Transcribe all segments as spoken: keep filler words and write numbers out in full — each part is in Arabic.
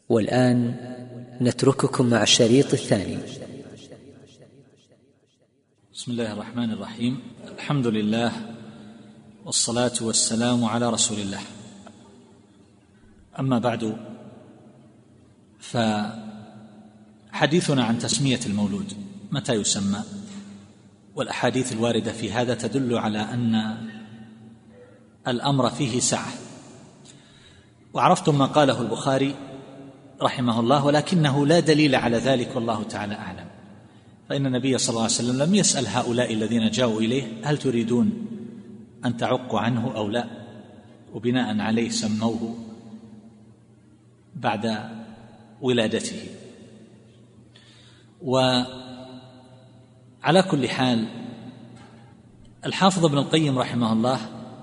والآن نترككم مع الشريط الثاني. بسم الله الرحمن الرحيم. الحمد لله والصلاة والسلام على رسول الله. أما بعد، فحديثنا عن تسمية المولود، متى يسمى، والأحاديث الواردة في هذا تدل على أن الأمر فيه سعة. وعرفتم ما قاله البخاري رحمه الله، ولكنه لا دليل على ذلك والله تعالى أعلم. فإن النبي صلى الله عليه وسلم لم يسأل هؤلاء الذين جاءوا إليه هل تريدون أن تعقوا عنه أو لا، وبناء عليه سموه بعد ولادته. وعلى كل حال، الحافظ ابن القيم رحمه الله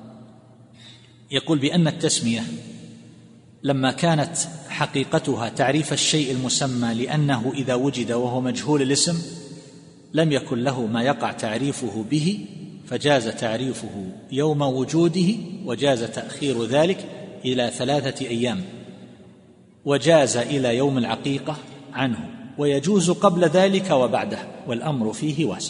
يقول بأن التسمية لما كانت حقيقتها تعريف الشيء المسمى، لأنه إذا وجد وهو مجهول الاسم لم يكن له ما يقع تعريفه به، فجاز تعريفه يوم وجوده، وجاز تأخير ذلك إلى ثلاثة أيام، وجاز إلى يوم العقيقة عنه، ويجوز قبل ذلك وبعده، والأمر فيه واسع.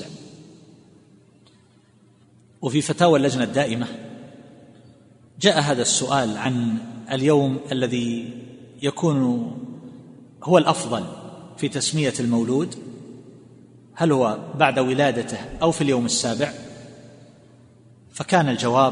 وفي فتاوى اللجنة الدائمة جاء هذا السؤال عن اليوم الذي يكون هو الأفضل في تسمية المولود، هل هو بعد ولادته أو في اليوم السابع؟ فكان الجواب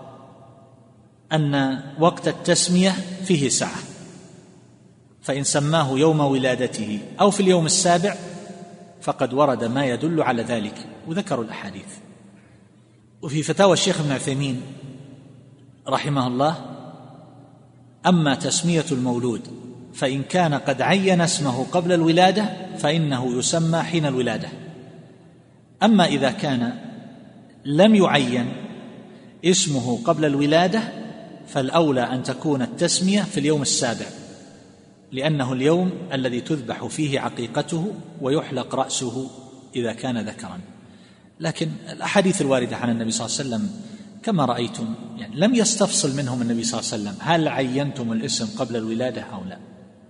أن وقت التسمية فيه سعة، فإن سماه يوم ولادته أو في اليوم السابع فقد ورد ما يدل على ذلك، وذكروا الأحاديث. وفي فتاوى الشيخ ابن عثيمين رحمه الله: أما تسمية المولود فإن كان قد عين اسمه قبل الولادة فإنه يسمى حين الولادة، أما إذا كان لم يعين اسمه قبل الولادة فالأولى أن تكون التسمية في اليوم السابع، لأنه اليوم الذي تذبح فيه عقيقته ويحلق رأسه إذا كان ذكرا. لكن الأحاديث الواردة عن النبي صلى الله عليه وسلم كما رأيتم يعني لم يستفصل منهم النبي صلى الله عليه وسلم هل عينتم الاسم قبل الولادة أو لا.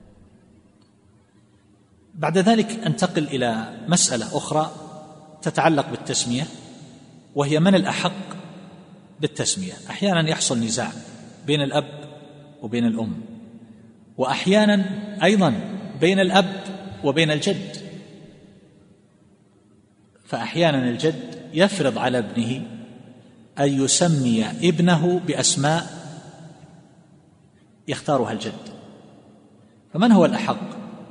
بعد ذلك أنتقل إلى مسألة أخرى تتعلق بالتسمية، وهي من الأحق بالتسمية. أحيانا يحصل نزاع بين الأب وبين الأم، وأحيانا أيضا بين الأب وبين الجد، فأحيانا الجد يفرض على ابنه أن يسمي ابنه بأسماء يختارها الجد. فمن هو الأحق؟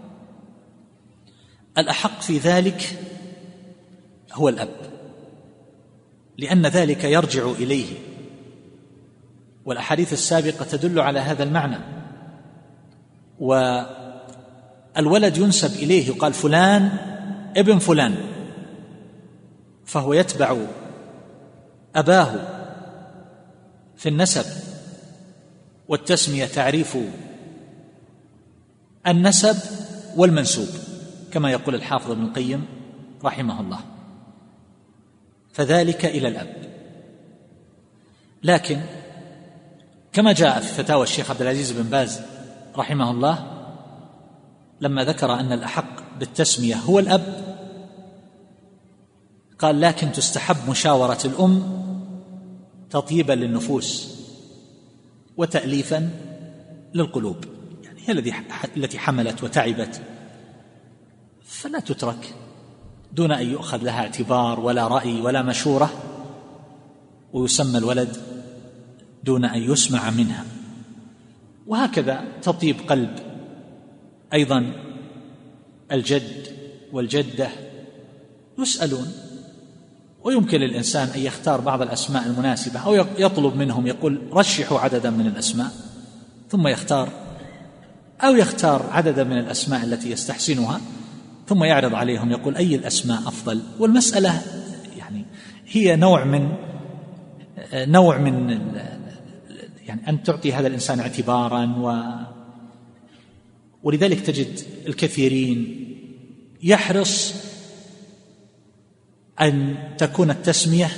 الأحق في ذلك هو الأب، لأن ذلك يرجع إليه، والأحاديث السابقة تدل على هذا المعنى. والولد ينسب إليه، يقال فلان ابن فلان، فهو يتبع أباه في النسب، والتسمية تعريف النسب والمنسوب كما يقول الحافظ ابن القيم رحمه الله، فذلك إلى الأب. لكن كما جاء في فتاوى الشيخ عبد العزيز بن باز رحمه الله لما ذكر أن الأحق بالتسمية هو الأب، قال: لكن تستحب مشاورة الأم تطيبا للنفوس وتأليفا للقلوب، يعني هي التي حملت وتعبت، فلا تترك دون أن يؤخذ لها اعتبار ولا رأي ولا مشورة، ويسمى الولد دون أن يسمع منها. وهكذا تطيب قلب أيضا الجد والجدة، يسألون، ويمكن للإنسان أن يختار بعض الأسماء المناسبة، أو يطلب منهم، يقول رشحوا عددا من الأسماء ثم يختار، أو يختار عددا من الأسماء التي يستحسنها ثم يعرض عليهم، يقول أي الأسماء أفضل. والمسألة يعني هي نوع من نوع من يعني أن تعطي هذا الإنسان اعتبارا، و ولذلك تجد الكثيرين يحرص أن تكون التسمية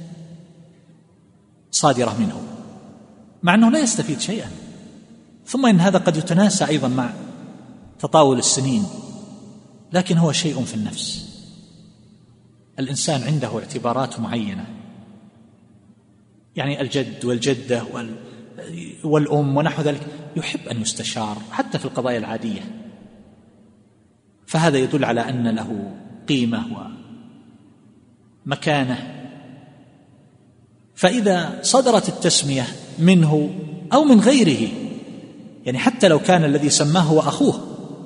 صادرة منه، مع أنه لا يستفيد شيئا. ثم إن هذا قد يتناسى أيضا مع تطاول السنين، لكن هو شيء في النفس. الإنسان عنده اعتبارات معينة، يعني الجد والجدة والأم ونحو ذلك، يحب أن يستشار حتى في القضايا العادية، فهذا يدل على أن له قيمة ومكانة. فإذا صدرت التسمية منه أو من غيره، يعني حتى لو كان الذي سماه هو أخوه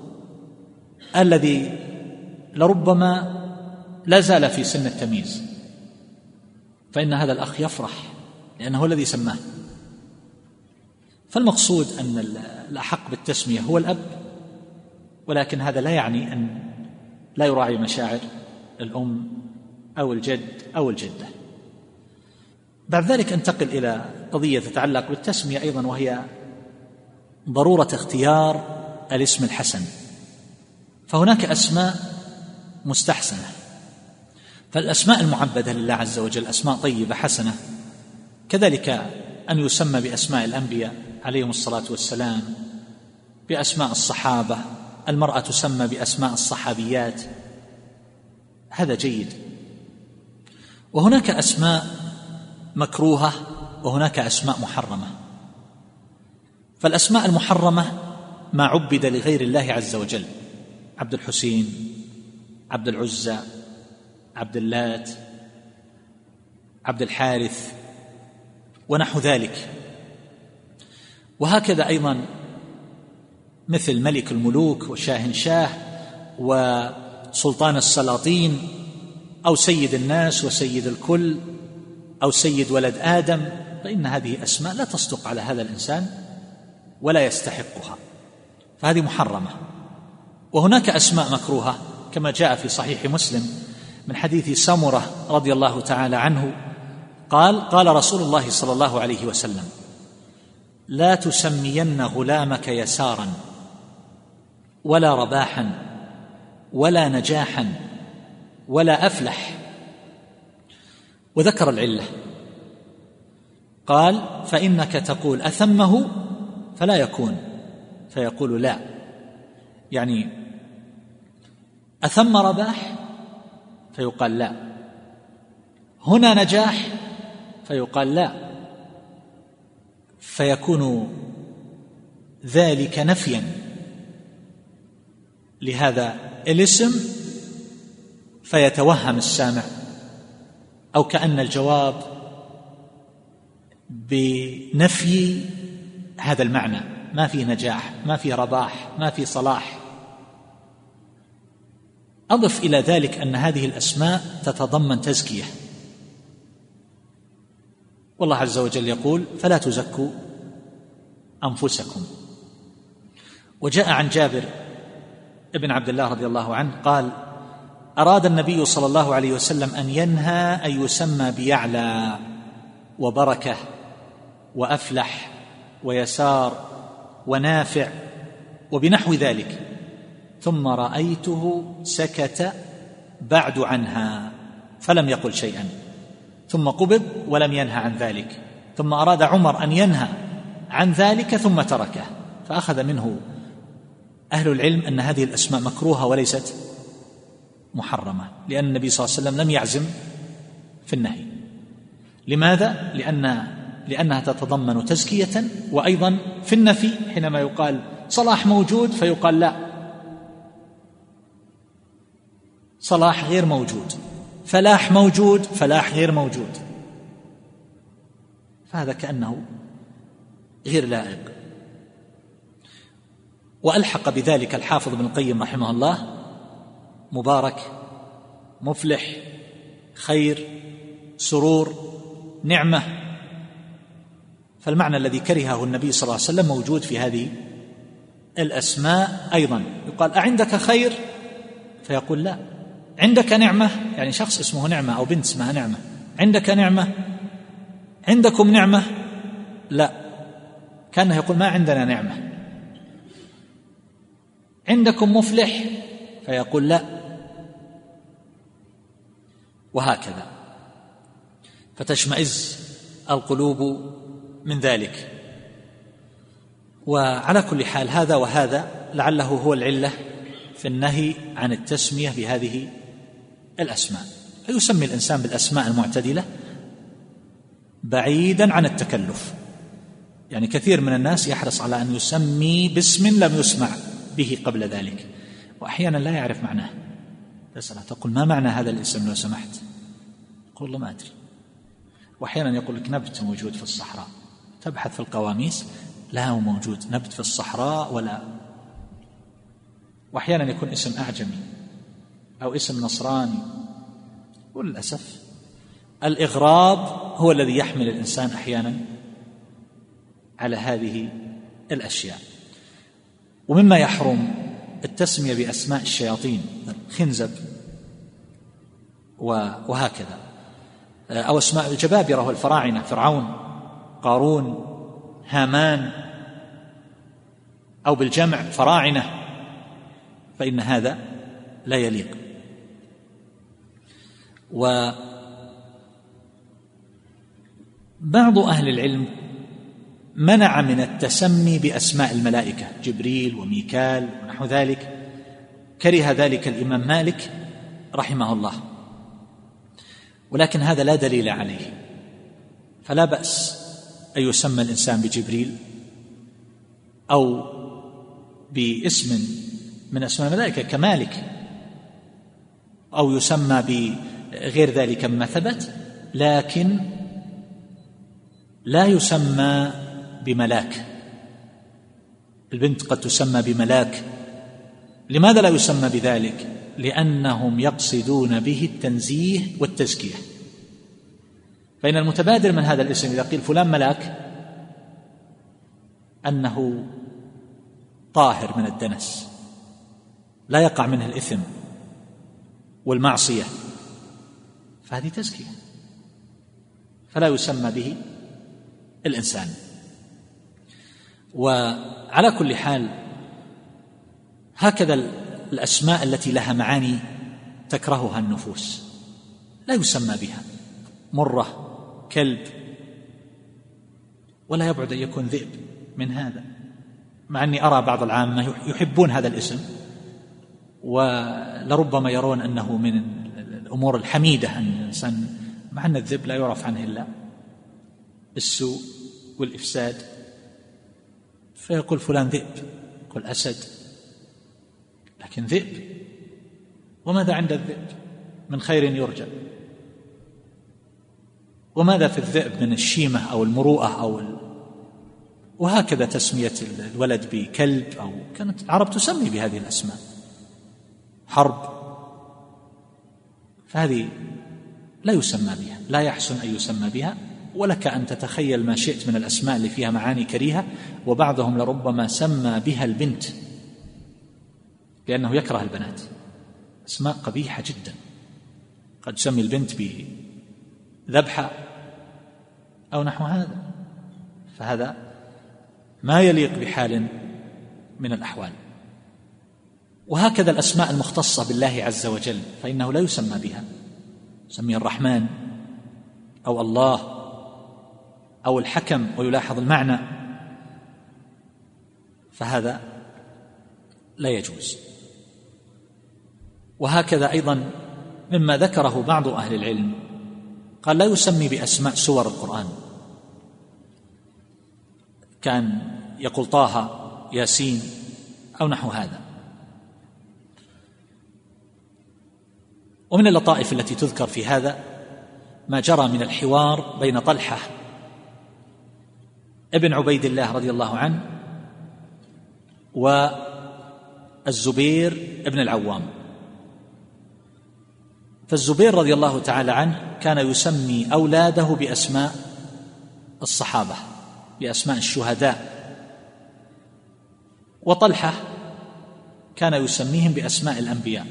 الذي لربما لا زال في سن التمييز، فإن هذا الأخ يفرح لأنه الذي سماه. فالمقصود أن الأحق بالتسمية هو الأب، ولكن هذا لا يعني أن لا يراعي مشاعر الأم أو الجد أو الجدة. بعد ذلك انتقل إلى قضية تتعلق بالتسمية أيضا، وهي ضرورة اختيار الاسم الحسن. فهناك أسماء مستحسنة، فالأسماء المعبدة لله عز وجل أسماء طيبة حسنة، كذلك أن يسمى بأسماء الأنبياء عليهم الصلاة والسلام، بأسماء الصحابة، المرأة تسمى بأسماء الصحابيات، هذا جيد. وهناك أسماء مكروهة وهناك أسماء محرمة. فالأسماء المحرمة ما عبد لغير الله عز وجل، عبد الحسين، عبد العزى، عبد اللات، عبد الحارث ونحو ذلك. وهكذا أيضا مثل ملك الملوك وشاهنشاه وسلطان السلاطين، أو سيد الناس وسيد الكل، أو سيد ولد آدم، فإن هذه أسماء لا تصدق على هذا الإنسان ولا يستحقها، فهذه محرمة. وهناك أسماء مكروهة كما جاء في صحيح مسلم من حديث سمرة رضي الله تعالى عنه قال: قال رسول الله صلى الله عليه وسلم: لا تسمين غلامك يسارا ولا رباحا ولا نجاحا ولا أفلح. وذكر العلة، قال: فإنك تقول أثمه فلا يكون، فيقول لا، يعني أثم رباح فيقال لا، هنا نجاح فيقال لا، فيكون ذلك نفيا لهذا الاسم، فيتوهم السامع أو كأن الجواب بنفي هذا المعنى، ما في نجاح، ما في رباح، ما في صلاح. أضف إلى ذلك أن هذه الأسماء تتضمن تزكية، والله عز وجل يقول: فلا تزكوا أنفسكم. وجاء عن جابر ابن عبد الله رضي الله عنه قال: أراد النبي صلى الله عليه وسلم أن ينهى أن يسمى بيعلى وبركة وأفلح ويسار ونافع وبنحو ذلك، ثم رأيته سكت بعد عنها فلم يقل شيئا، ثم قبض ولم ينهى عن ذلك، ثم أراد عمر أن ينهى عن ذلك ثم تركه، فأخذ منه أهل العلم أن هذه الأسماء مكروهة وليست محرمة، لأن النبي صلى الله عليه وسلم لم يعزم في النهي. لماذا؟ لأن لأنها تتضمن تزكية، وأيضا في النفي حينما يقال صلاح موجود فيقال لا، صلاح غير موجود، فلاح موجود، فلاح غير موجود، فهذا كأنه غير لائق. وألحق بذلك الحافظ ابن القيم رحمه الله: مبارك، مفلح، خير، سرور، نعمة. فالمعنى الذي كرهه النبي صلى الله عليه وسلم موجود في هذه الأسماء أيضا. يقال: أعندك خير؟ فيقول لا. عندك نعمة؟ يعني شخص اسمه نعمة أو بنت اسمها نعمة، عندك نعمة؟ عندكم نعمة؟ لا، كأنه يقول ما عندنا نعمة. عندكم مفلح؟ فيقول لا، وهكذا. فتشمئز القلوب من ذلك. وعلى كل حال هذا وهذا لعله هو العلة في النهي عن التسمية بهذه الأسماء، فيسمي الإنسان بالأسماء المعتدلة بعيدا عن التكلف. يعني كثير من الناس يحرص على أن يسمي باسم لم يسمع به قبل ذلك، وأحيانا لا يعرف معناه. تسأله تقول ما معنى هذا الاسم لو سمحت؟ يقول الله ما أدري. وأحيانا يقول لك نبت موجود في الصحراء، تبحث في القواميس لا هو موجود نبت في الصحراء ولا. وأحيانا يكون اسم أعجمي أو اسم نصراني. وللأسف الإغراض هو الذي يحمل الإنسان أحيانا على هذه الأشياء. ومما يحرم التسمية بأسماء الشياطين، خنزب وهكذا، أو أسماء الجبابرة والفراعنة، فرعون، قارون، هامان، أو بالجمع فراعنة، فإن هذا لا يليق. وبعض أهل العلم منع من التسمي بأسماء الملائكة، جبريل وميكال ونحو ذلك، كره ذلك الإمام مالك رحمه الله، ولكن هذا لا دليل عليه، فلا بأس أن يسمى الإنسان بجبريل أو باسم من أسماء الملائكة كمالك، أو يسمى بغير ذلك مما ثبت، لكن لا يسمى بملاك. البنت قد تسمى بملاك، لماذا لا يسمى بذلك؟ لأنهم يقصدون به التنزيه والتزكية. فإن المتبادر من هذا الاسم إذا قيل فلان ملاك أنه طاهر من الدنس، لا يقع منه الإثم والمعصية، فهذه تزكية، فلا يسمى به الإنسان. وعلى كل حال هكذا الأسماء التي لها معاني تكرهها النفوس لا يسمى بها، مرة، كلب، ولا يبعد أن يكون ذئب من هذا، مع أني أرى بعض العامة يحبون هذا الاسم، ولربما يرون أنه من الأمور الحميدة أن الإنسان، مع أن الذئب لا يعرف عنه إلا السوء والإفساد، فيقول فلان ذئب، يقول أسد، لكن ذئب، وماذا عند الذئب من خير يرجى؟ وماذا في الذئب من الشيمة أو المروءة أو ال... وهكذا تسمية الولد بكلب، أو كانت العرب تسمي بهذه الأسماء، حرب، فهذه لا يسمى بها، لا يحسن أن يسمى بها. ولك أن تتخيل ما شئت من الأسماء اللي فيها معاني كريهة، وبعضهم لربما سمى بها البنت لأنه يكره البنات، أسماء قبيحة جدا، قد سمي البنت بذبحة أو نحو هذا، فهذا ما يليق بحال من الأحوال. وهكذا الأسماء المختصة بالله عز وجل فإنه لا يسمى بها، يسمي الرحمن أو الله أو الحكم ويلاحظ المعنى، فهذا لا يجوز. وهكذا أيضا مما ذكره بعض أهل العلم قال لا يسمي بأسماء سور القرآن، كان يقول طه، ياسين، أو نحو هذا. ومن اللطائف التي تذكر في هذا ما جرى من الحوار بين طلحة ابن عبيد الله رضي الله عنه والزبير ابن العوام. فالزبير رضي الله تعالى عنه كان يسمي أولاده بأسماء الصحابة، بأسماء الشهداء، وطلحة كان يسميهم بأسماء الأنبياء.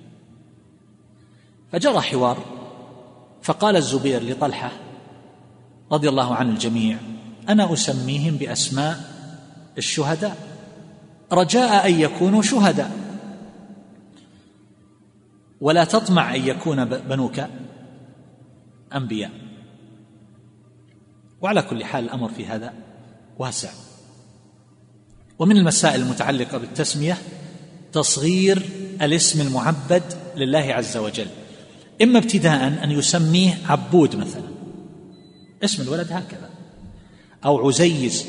فجرى حوار، فقال الزبير لطلحة رضي الله عن الجميع أنا أسميهم بأسماء الشهداء رجاء أن يكونوا شهداء، ولا تطمع أن يكون بنوك أنبياء. وعلى كل حال الأمر في هذا واسع، ومن المسائل المتعلقة بالتسمية تصغير الاسم المعبد لله عز وجل، إما ابتداء أن يسميه عبود مثلا، اسم الولد هكذا، أو عزيز،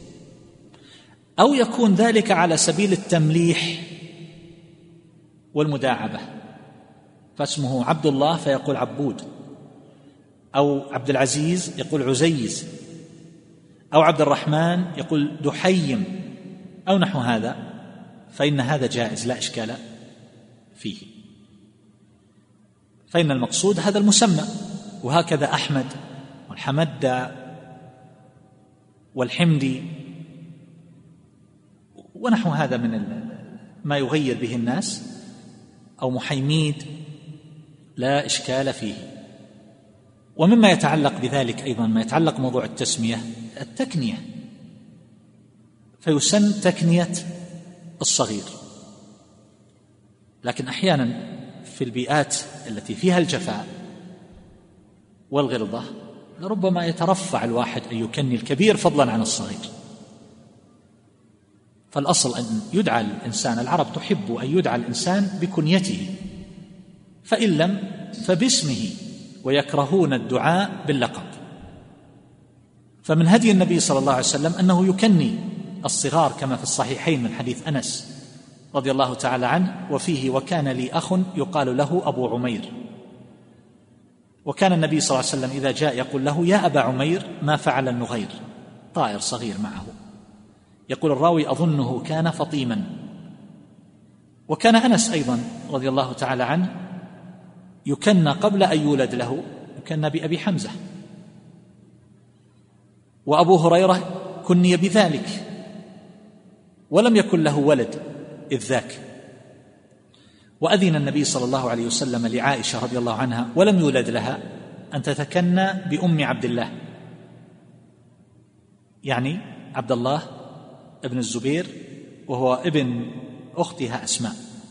أو يكون ذلك على سبيل التمليح والمداعبة، فاسمه عبد الله فيقول عبود، أو عبد العزيز يقول عزيز، أو عبد الرحمن يقول دحيم، أو نحو هذا، فإن هذا جائز لا إشكال فيه، فإن المقصود هذا المسمى. وهكذا أحمد والحمد والحمدي ونحو هذا من ما يغير به الناس، أو محيميد، لا إشكال فيه. ومما يتعلق بذلك أيضا ما يتعلق موضوع التسمية التكنية، فيسن تكنية الصغير، لكن أحيانا في البيئات التي فيها الجفاء والغلظة لربما يترفع الواحد أن يكني الكبير فضلا عن الصغير، فالأصل أن يدعى الإنسان، العرب تحب أن يدعى الإنسان بكنيته، فإن لم فباسمه، ويكرهون الدعاء باللقب. فمن هدي النبي صلى الله عليه وسلم أنه يكني الصغار كما في الصحيحين من حديث أنس رضي الله تعالى عنه وفيه: وكان لي أخ يقال له أبو عمير، وكان النبي صلى الله عليه وسلم إذا جاء يقول له: يا أبا عمير ما فعل النغير، طائر صغير معه، يقول الراوي: أظنه كان فطيما. وكان أنس أيضا رضي الله تعالى عنه يكنى قبل أن يولد له، يكنى بأبي حمزة، وأبو هريرة كني بذلك ولم يكن له ولد إذ ذاك، وأذن النبي صلى الله عليه وسلم لعائشة رضي الله عنها ولم يولد لها أن تتكنى بأم عبد الله، يعني عبد الله ابن الزبير، وهو ابن أختها أسماء.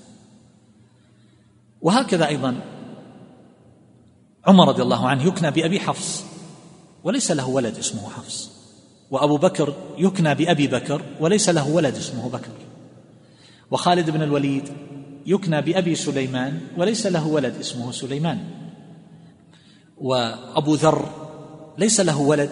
وهكذا أيضا عمر رضي الله عنه يكنى بأبي حفص وليس له ولد اسمه حفص، وأبو بكر يكنى بأبي بكر وليس له ولد اسمه بكر، وخالد بن الوليد يكنى بأبي سليمان وليس له ولد اسمه سليمان، وأبو ذر ليس له ولد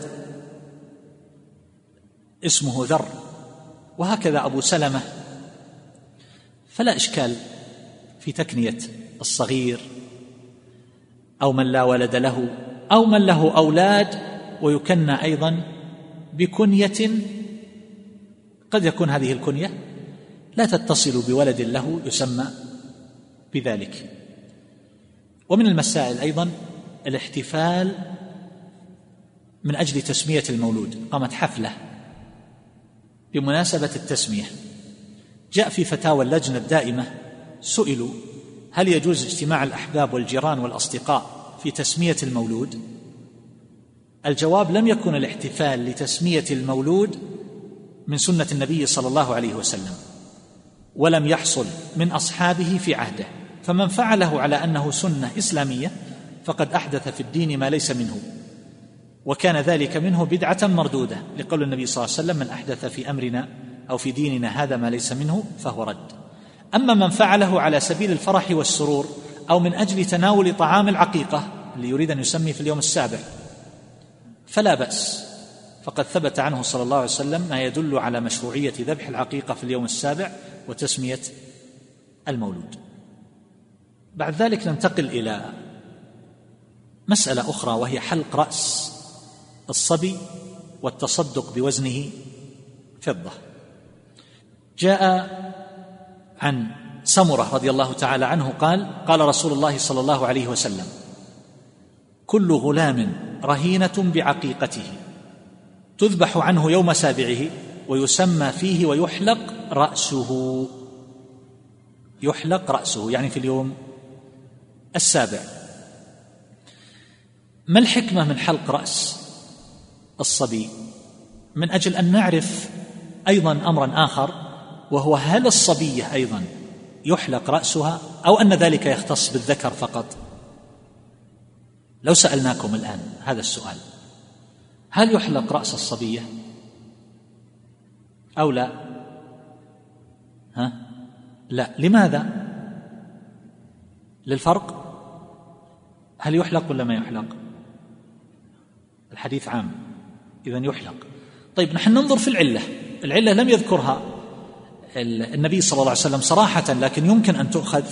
اسمه ذر، وهكذا أبو سلمة. فلا إشكال في تكنية الصغير أو من لا ولد له أو من له أولاد ويكنى أيضا بكنية قد يكون هذه الكنية لا تتصل بولد له يسمى بذلك. ومن المسائل أيضا الاحتفال من أجل تسمية المولود، قامت حفلة بمناسبة التسمية، جاء في فتاوى اللجنة الدائمة سئلوا: هل يجوز اجتماع الأحباب والجيران والأصدقاء في تسمية المولود؟ الجواب: لم يكن الاحتفال لتسمية المولود من سنة النبي صلى الله عليه وسلم، ولم يحصل من أصحابه في عهده، فمن فعله على أنه سنة إسلامية فقد أحدث في الدين ما ليس منه، وكان ذلك منه بدعة مردودة، لقول النبي صلى الله عليه وسلم: من أحدث في أمرنا أو في ديننا هذا ما ليس منه فهو رد. أما من فعله على سبيل الفرح والسرور أو من أجل تناول طعام العقيقة اللي يريد أن يسمي في اليوم السابع فلا بأس، فقد ثبت عنه صلى الله عليه وسلم ما يدل على مشروعية ذبح العقيقة في اليوم السابع وتسمية المولود. بعد ذلك ننتقل إلى مسألة أخرى، وهي حلق رأس الصبي والتصدق بوزنه فضة. جاء عن سمرة رضي الله تعالى عنه قال: قال رسول الله صلى الله عليه وسلم: كل غلام رهينة بعقيقته تذبح عنه يوم سابعه ويسمى فيه ويحلق رأسه، يحلق رأسه يعني في اليوم السابع. ما الحكمة من حلق رأس الصبي؟ من أجل أن نعرف أيضا أمرا آخر، وهو هل الصبية أيضا يحلق رأسها أو أن ذلك يختص بالذكر فقط؟ لو سألناكم الآن هذا السؤال: هل يحلق رأس الصبية أو لا؟ ها؟ لا. لماذا؟ للفرق. هل يحلق ولا ما يحلق؟ الحديث عام، إذن يحلق. طيب نحن ننظر في العلة. العلة لم يذكرها النبي صلى الله عليه وسلم صراحة، لكن يمكن أن تؤخذ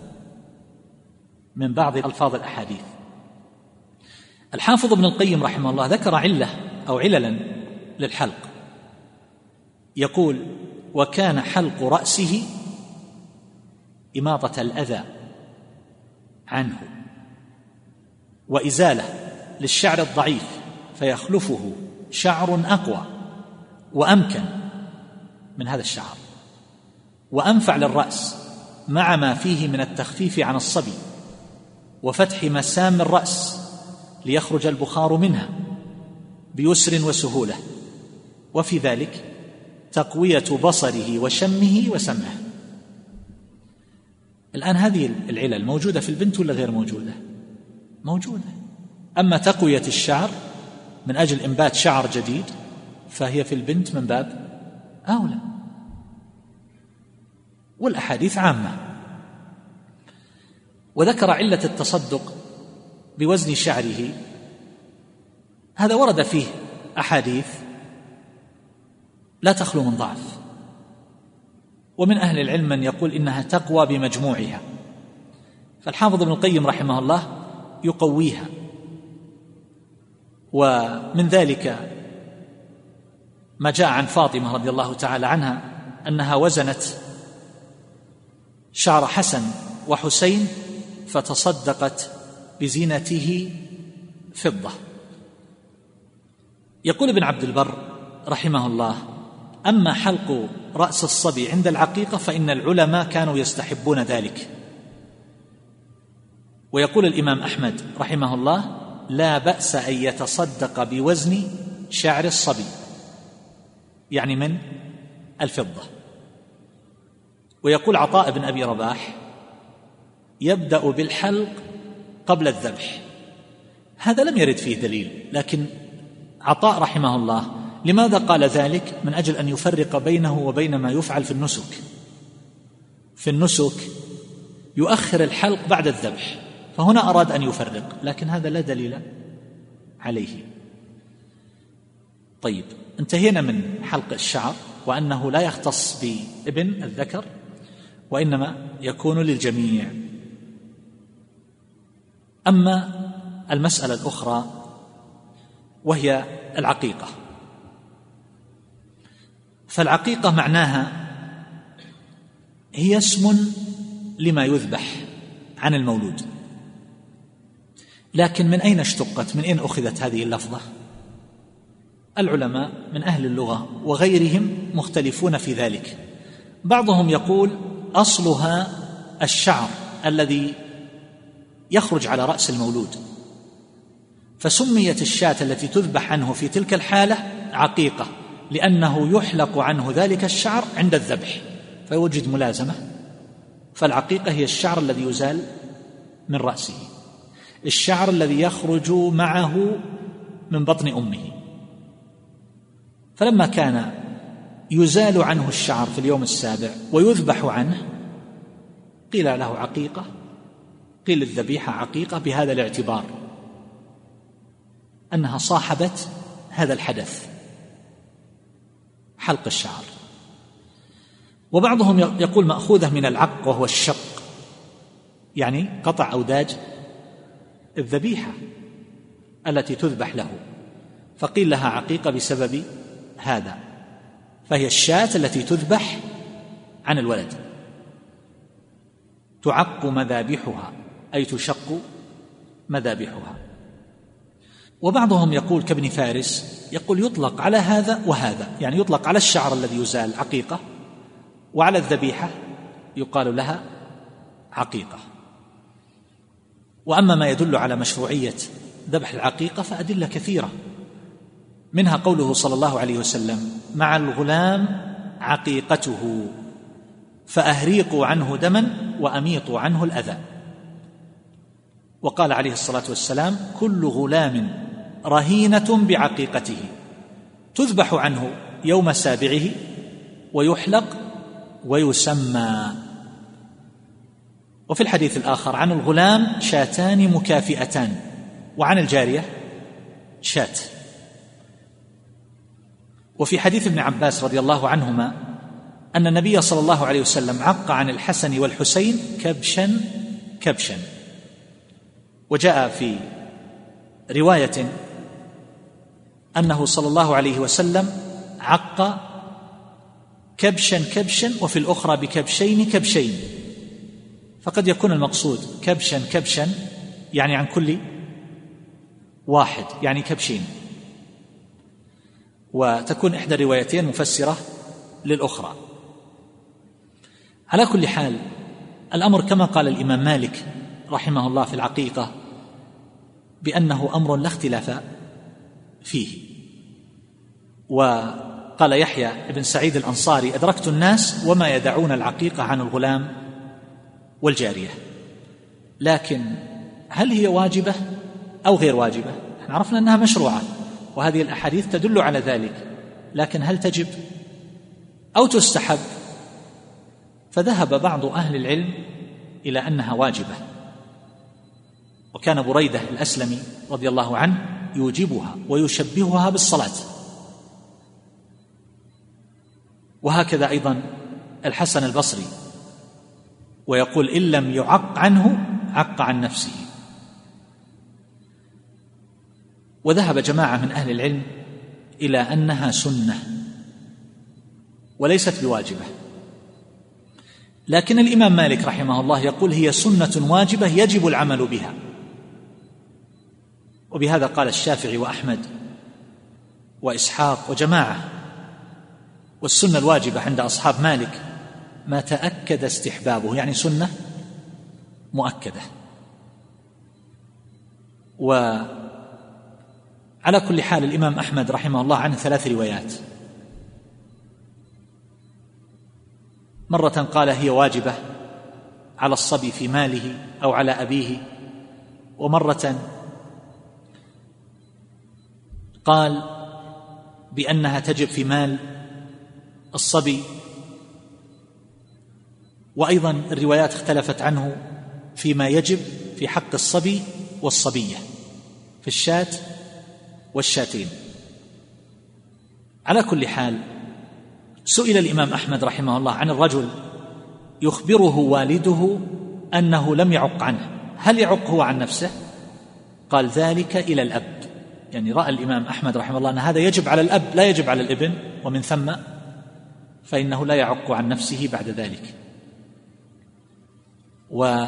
من بعض ألفاظ الأحاديث. الحافظ ابن القيم رحمه الله ذكر علة أو عللا للحلق، يقول: وكان حلق رأسه إماطة الأذى عنه وإزالة للشعر الضعيف فيخلفه شعر أقوى وأمكن من هذا الشعر وأنفع للرأس، مع ما فيه من التخفيف عن الصبي وفتح مسام الرأس ليخرج البخار منها بيسر وسهولة، وفي ذلك تقوية بصره وشمه وسمعه. الآن هذه العلل موجودة في البنت ولا غير موجودة؟ موجودة. أما تقوية الشعر من أجل إنبات شعر جديد فهي في البنت من باب أولى، والأحاديث عامة. وذكر علة التصدق بوزن شعره، هذا ورد فيه أحاديث لا تخلو من ضعف، ومن أهل العلم من يقول إنها تقوى بمجموعها، فالحافظ ابن القيم رحمه الله يقويها. ومن ذلك ما جاء عن فاطمة رضي الله تعالى عنها أنها وزنت شعر حسن وحسين فتصدقت بزينته فضة. يقول ابن عبد البر رحمه الله: أما حلق رأس الصبي عند العقيقة فإن العلماء كانوا يستحبون ذلك. ويقول الإمام أحمد رحمه الله: لا بأس أن يتصدق بوزن شعر الصبي، يعني من الفضة. ويقول عطاء بن أبي رباح: يبدأ بالحلق قبل الذبح. هذا لم يرد فيه دليل، لكن عطاء رحمه الله لماذا قال ذلك؟ من أجل أن يفرق بينه وبين ما يفعل في النسك. في النسك يؤخر الحلق بعد الذبح، فهنا أراد أن يفرق، لكن هذا لا دليل عليه. طيب، انتهينا من حلق الشعر، وأنه لا يختص بابن الذكر وإنما يكون للجميع. أما المسألة الأخرى وهي العقيقة، فالعقيقة معناها هي اسم لما يذبح عن المولود. لكن من أين اشتقت؟ من أين أخذت هذه اللفظة؟ العلماء من أهل اللغة وغيرهم مختلفون في ذلك. بعضهم يقول أصلها الشعر الذي يخرج على رأس المولود، فسميت الشاة التي تذبح عنه في تلك الحالة عقيقة، لأنه يحلق عنه ذلك الشعر عند الذبح فيوجد ملازمة. فالعقيقة هي الشعر الذي يزال من رأسه، الشعر الذي يخرج معه من بطن أمه. فلما كان يزال عنه الشعر في اليوم السابع ويذبح عنه قيل له عقيقة، قيل الذبيحة عقيقة بهذا الاعتبار أنها صاحبت هذا الحدث حلق الشعر. وبعضهم يقول مأخوذة من العق وهو الشق، يعني قطع أوداج الذبيحة التي تذبح له، فقيل لها عقيقة بسبب هذا. فهي الشاة التي تذبح عن الولد، تعق مذابحها أي تشق مذابحها. وبعضهم يقول كابن فارس يقول يطلق على هذا وهذا، يعني يطلق على الشعر الذي يزال عقيقة، وعلى الذبيحة يقال لها عقيقة. وأما ما يدل على مشروعية ذبح العقيقة فأدلة كثيرة، منها قوله صلى الله عليه وسلم: مع الغلام عقيقته فأهريقوا عنه دما وأميطوا عنه الأذى. وقال عليه الصلاة والسلام: كل غلام رهينة بعقيقته، تذبح عنه يوم سابعه ويحلق ويسمى. وفي الحديث الآخر عن الغلام شاتان مكافئتان، وعن الجارية شات. وفي حديث ابن عباس رضي الله عنهما أن النبي صلى الله عليه وسلم عق عن الحسن والحسين كبشا كبشا. وجاء في رواية أنه صلى الله عليه وسلم عق كبشا كبشا، وفي الأخرى بكبشين كبشين. فقد يكون المقصود كبشا كبشا يعني عن كل واحد، يعني كبشين، وتكون إحدى الروايتين مفسرة للأخرى. على كل حال الأمر كما قال الإمام مالك رحمه الله في العقيقة بأنه أمر لا اختلاف فيه. وقال يحيى بن سعيد الأنصاري: أدركت الناس وما يدعون العقيقة عن الغلام والجارية، لكن هل هي واجبة أو غير واجبة؟ نحن عرفنا أنها مشروعة، وهذه الأحاديث تدل على ذلك، لكن هل تجب أو تستحب؟ فذهب بعض أهل العلم إلى أنها واجبة، وكان بريدة الأسلمي رضي الله عنه يوجبها ويشبهها بالصلاة، وهكذا أيضا الحسن البصري، ويقول: إن لم يعق عنه عق عن نفسه. وذهب جماعة من أهل العلم إلى أنها سنة وليست بواجبة، لكن الإمام مالك رحمه الله يقول: هي سنة واجبة يجب العمل بها. وبهذا قال الشافعي وأحمد وإسحاق وجماعة. والسنة الواجبة عند أصحاب مالك ما تأكد استحبابه، يعني سنة مؤكدة. وعلى كل حال الإمام أحمد رحمه الله عنه ثلاث روايات: مرة قال هي واجبة على الصبي في ماله أو على أبيه، ومرة قال بأنها تجب في مال الصبي، وأيضا الروايات اختلفت عنه فيما يجب في حق الصبي والصبية، في الشاة والشاتين. على كل حال سئل الإمام أحمد رحمه الله عن الرجل يخبره والده أنه لم يعق عنه، هل يعق هو عن نفسه؟ قال: ذلك إلى الأب. يعني رأى الإمام أحمد رحمه الله أن هذا يجب على الأب لا يجب على الابن، ومن ثم فإنه لا يعق عن نفسه بعد ذلك. وجاء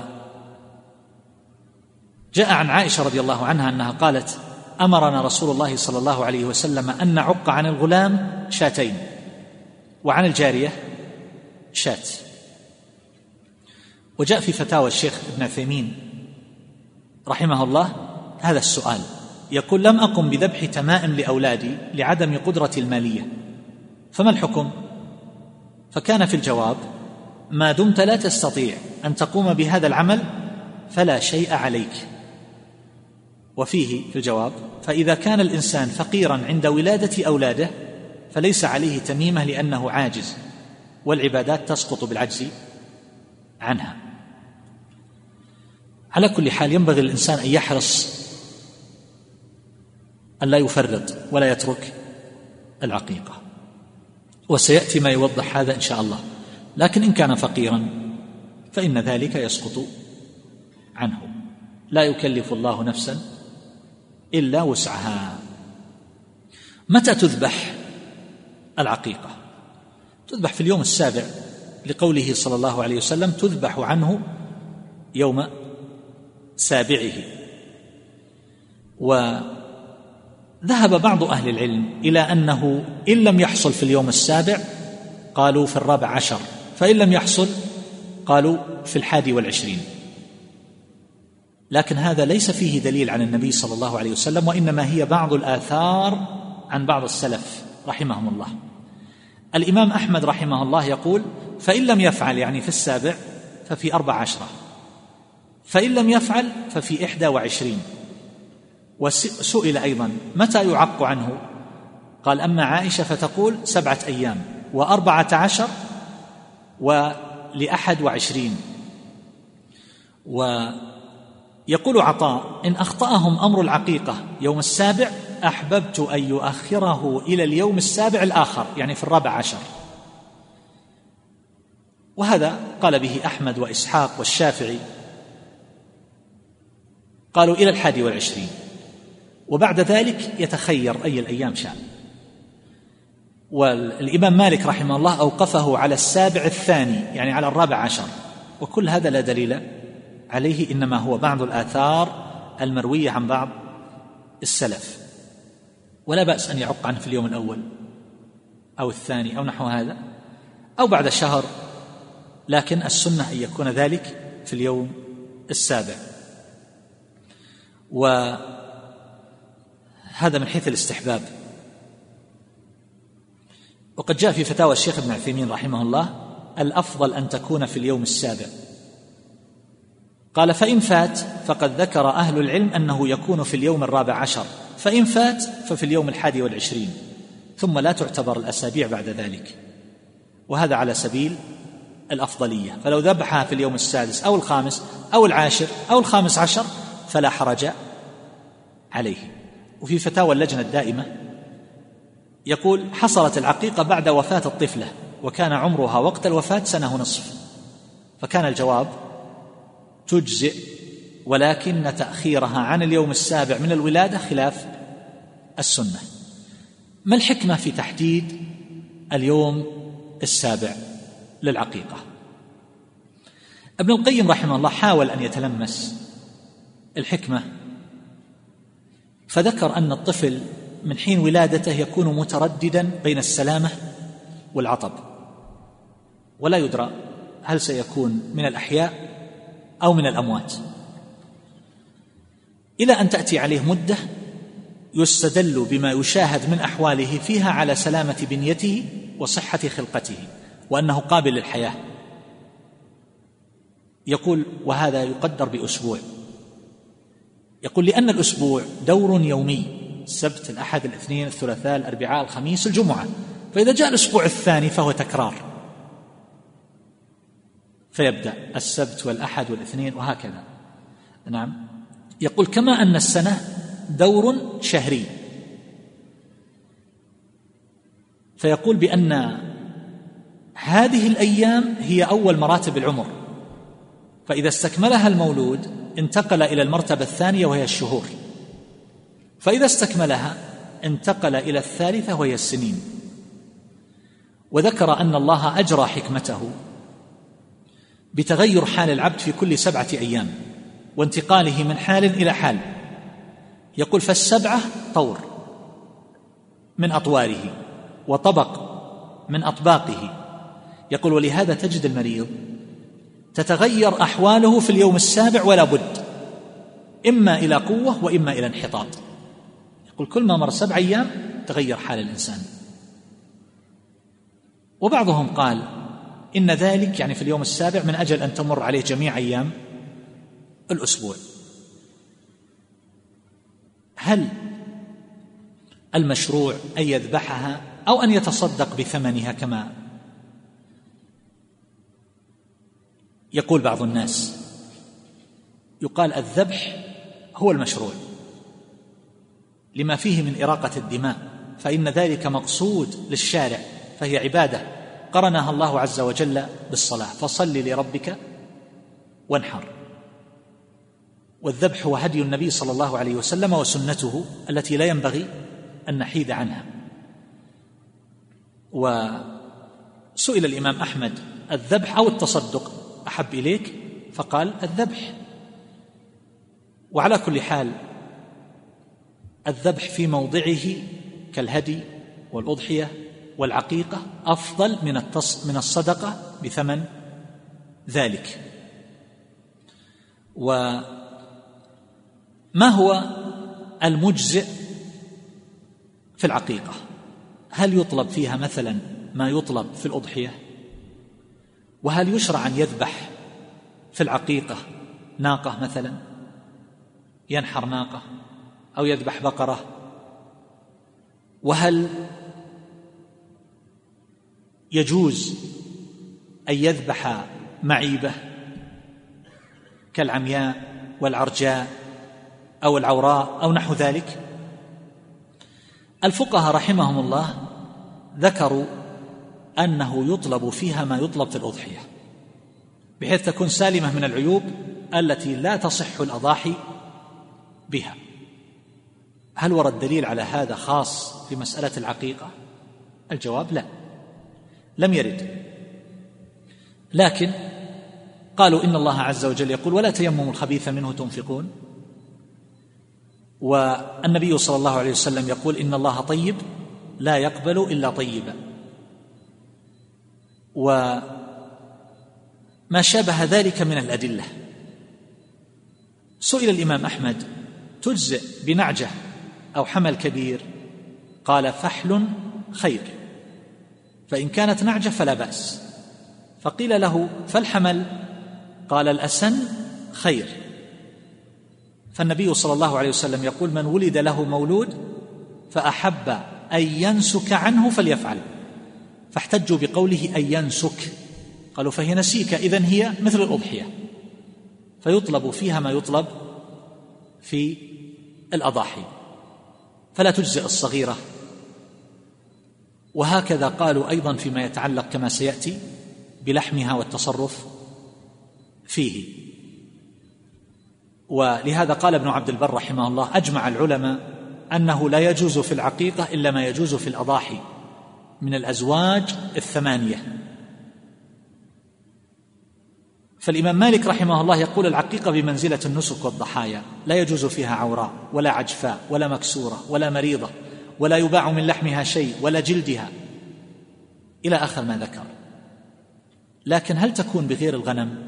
عن عائشة رضي الله عنها أنها قالت: أمرنا رسول الله صلى الله عليه وسلم أن نعق عن الغلام شاتين، وعن الجارية شات. وجاء في فتاوى الشيخ ابن عثيمين رحمه الله هذا السؤال، يقول: لم أقم بذبح تمائم لأولادي لعدم قدرتي المالية، فما الحكم؟ فكان في الجواب: ما دمت لا تستطيع أن تقوم بهذا العمل فلا شيء عليك. وفيه في الجواب: فإذا كان الإنسان فقيرا عند ولادة أولاده فليس عليه تميمة لأنه عاجز، والعبادات تسقط بالعجز عنها. على كل حال ينبغي الإنسان أن يحرص أن لا يفرط ولا يترك العقيقة، وسيأتي ما يوضح هذا إن شاء الله. لكن إن كان فقيرا فإن ذلك يسقط عنه، لا يكلف الله نفسا إلا وسعها. متى تذبح العقيقة؟ تذبح في اليوم السابع، لقوله صلى الله عليه وسلم: تذبح عنه يوم سابعه. وذهب بعض أهل العلم إلى أنه إن لم يحصل في اليوم السابع قالوا في الرابع عشر، فإن لم يحصل قالوا في الحادي والعشرين. لكن هذا ليس فيه دليل عن النبي صلى الله عليه وسلم، وإنما هي بعض الآثار عن بعض السلف رحمهم الله. الإمام أحمد رحمه الله يقول: فإن لم يفعل يعني في السابع ففي أربع عشرة، فإن لم يفعل ففي إحدى وعشرين. وسئل أيضا: متى يعق عنه؟ قال: أما عائشة فتقول سبعة أيام وأربعة عشر ولأحد وعشرين. ويقول عطاء: إن أخطأهم أمر العقيقة يوم السابع أحببت أن يؤخره إلى اليوم السابع الآخر، يعني في الرابع عشر. وهذا قال به أحمد وإسحاق والشافعي، قالوا إلى الحادي والعشرين، وبعد ذلك يتخير أي الأيام شاء. والإمام مالك رحمه الله أوقفه على السابع الثاني، يعني على الرابع عشر، وكل هذا لا دليل عليه، إنما هو بعض الآثار المروية عن بعض السلف، ولا بأس أن يعق عنه في اليوم الأول أو الثاني أو نحو هذا، أو بعد شهر، لكن السنة أن يكون ذلك في اليوم السابع. وهذا من حيث الاستحباب. وقد جاء في فتاوى الشيخ ابن عثيمين رحمه الله: الأفضل أن تكون في اليوم السابع. قال: فإن فات فقد ذكر أهل العلم أنه يكون في اليوم الرابع عشر، فإن فات ففي اليوم الحادي والعشرين، ثم لا تعتبر الأسابيع بعد ذلك، وهذا على سبيل الأفضلية. فلو ذبحها في اليوم السادس أو الخامس أو العاشر أو الخامس عشر فلا حرج عليه. وفي فتاوى اللجنة الدائمة يقول: حصلت العقيقة بعد وفاة الطفلة وكان عمرها وقت الوفاة سنة ونصف، فكان الجواب: تجزئ، ولكن تأخيرها عن اليوم السابع من الولادة خلاف السنة. ما الحكمة في تحديد اليوم السابع للعقيقة؟ ابن القيم رحمه الله حاول أن يتلمس الحكمة، فذكر أن الطفل من حين ولادته يكون مترددا بين السلامة والعطب، ولا يدرى هل سيكون من الأحياء أو من الأموات، إلى أن تأتي عليه مدة يستدل بما يشاهد من أحواله فيها على سلامة بنيته وصحة خلقته وأنه قابل للحياة. يقول: وهذا يقدر بأسبوع. يقول: لأن الأسبوع دور يومي: السبت، الأحد، الاثنين، الثلاثاء، الأربعاء، الخميس، الجمعة. فإذا جاء الأسبوع الثاني فهو تكرار، فيبدأ السبت والأحد والاثنين وهكذا. نعم. يقول: كما أن السنة دور شهري، فيقول بأن هذه الأيام هي أول مراتب العمر، فإذا استكملها المولود انتقل إلى المرتبة الثانية وهي الشهور، فإذا استكملها انتقل إلى الثالثة وهي السنين. وذكر أن الله أجرى حكمته بتغير حال العبد في كل سبعة أيام وانتقاله من حال إلى حال. يقول: فالسبعة طور من أطواره وطبق من أطباقه. يقول: ولهذا تجد المريض تتغير أحواله في اليوم السابع ولا بد، إما إلى قوة وإما إلى انحطاط. يقول: كل ما مر سبع أيام تغير حال الإنسان. وبعضهم قال إن ذلك يعني في اليوم السابع من أجل أن تمر عليه جميع أيام الأسبوع. هل المشروع أن يذبحها أو أن يتصدق بثمنها كما يقول بعض الناس؟ يقال الذبح هو المشروع لما فيه من إراقة الدماء، فإن ذلك مقصود للشارع، فهي عبادة قرنها الله عز وجل بالصلاة: فصل لربك وانحر. والذبح هو هدي النبي صلى الله عليه وسلم وسنته التي لا ينبغي أن نحيد عنها. وسئل الإمام أحمد: الذبح أو التصدق أحب إليك؟ فقال: الذبح. وعلى كل حال الذبح في موضعه كالهدي والأضحية والعقيقة أفضل من من الصدقة بثمن ذلك. وما هو المجزئ في العقيقة؟ هل يطلب فيها مثلا ما يطلب في الأضحية؟ وهل يشرع أن يذبح في العقيقة ناقة مثلا، ينحر ناقة أو يذبح بقرة؟ وهل يجوز أن يذبح معيبة كالعمياء والعرجاء أو العوراء أو نحو ذلك. الفقهاء رحمهم الله ذكروا أنه يطلب فيها ما يطلب في الأضحية، بحيث تكون سالمة من العيوب التي لا تصح الأضاحي بها. هل ورد دليل على هذا خاص في مسألة العقيقة؟ الجواب لا، لم يرد. لكن قالوا إن الله عز وجل يقول: ولا تيمموا الخبيث منه تنفقون، والنبي صلى الله عليه وسلم يقول: إن الله طيب لا يقبل إلا طيبا. وما شابه ذلك من الأدلة. سئل الإمام أحمد: تجزئ بنعجة أو حمل كبير؟ قال: فحل خير، فإن كانت نعجة فلا بأس. فقيل له: فالحمل؟ قال: الأسن خير. فالنبي صلى الله عليه وسلم يقول: من ولد له مولود فأحب أن ينسك عنه فليفعل. فاحتجوا بقوله أن ينسك، قالوا: فهي نسيك، إذن هي مثل الأضحية، فيطلب فيها ما يطلب في الأضاحي، فلا تجزئ الصغيرة. وهكذا قالوا أيضا فيما يتعلق كما سيأتي بلحمها والتصرف فيه. ولهذا قال ابن عبد البر رحمه الله: أجمع العلماء أنه لا يجوز في العقيقة إلا ما يجوز في الأضاحي من الأزواج الثمانية. فالإمام مالك رحمه الله يقول: العقيقة بمنزلة النسك والضحايا، لا يجوز فيها عوراء ولا عجفاء ولا مكسورة ولا مريضة، ولا يباع من لحمها شيء ولا جلدها، إلى آخر ما ذكر. لكن هل تكون بغير الغنم؟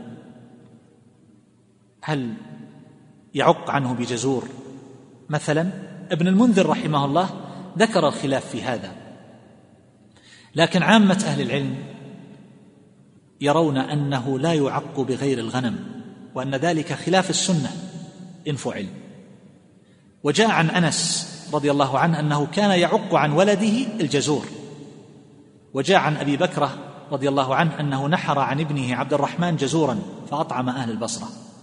هل يعق عنه بجزور مثلا؟ ابن المنذر رحمه الله ذكر الخلاف في هذا، لكن عامة أهل العلم يرون أنه لا يعق بغير الغنم، وأن ذلك خلاف السنة إن فعل. وجاء عن أنس رضي الله عنه أنه كان يعق عن ولده الجزور. وجاء عن أبي بكرة رضي الله عنه أنه نحر عن ابنه عبد الرحمن جزورا فأطعم أهل البصرة،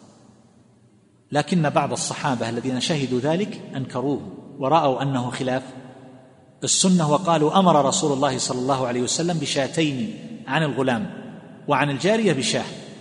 لكن بعض الصحابة الذين شهدوا ذلك أنكروه ورأوا أنه خلاف السنة، وقالوا: أمر رسول الله صلى الله عليه وسلم بشاتين عن الغلام وعن الجارية بشاه،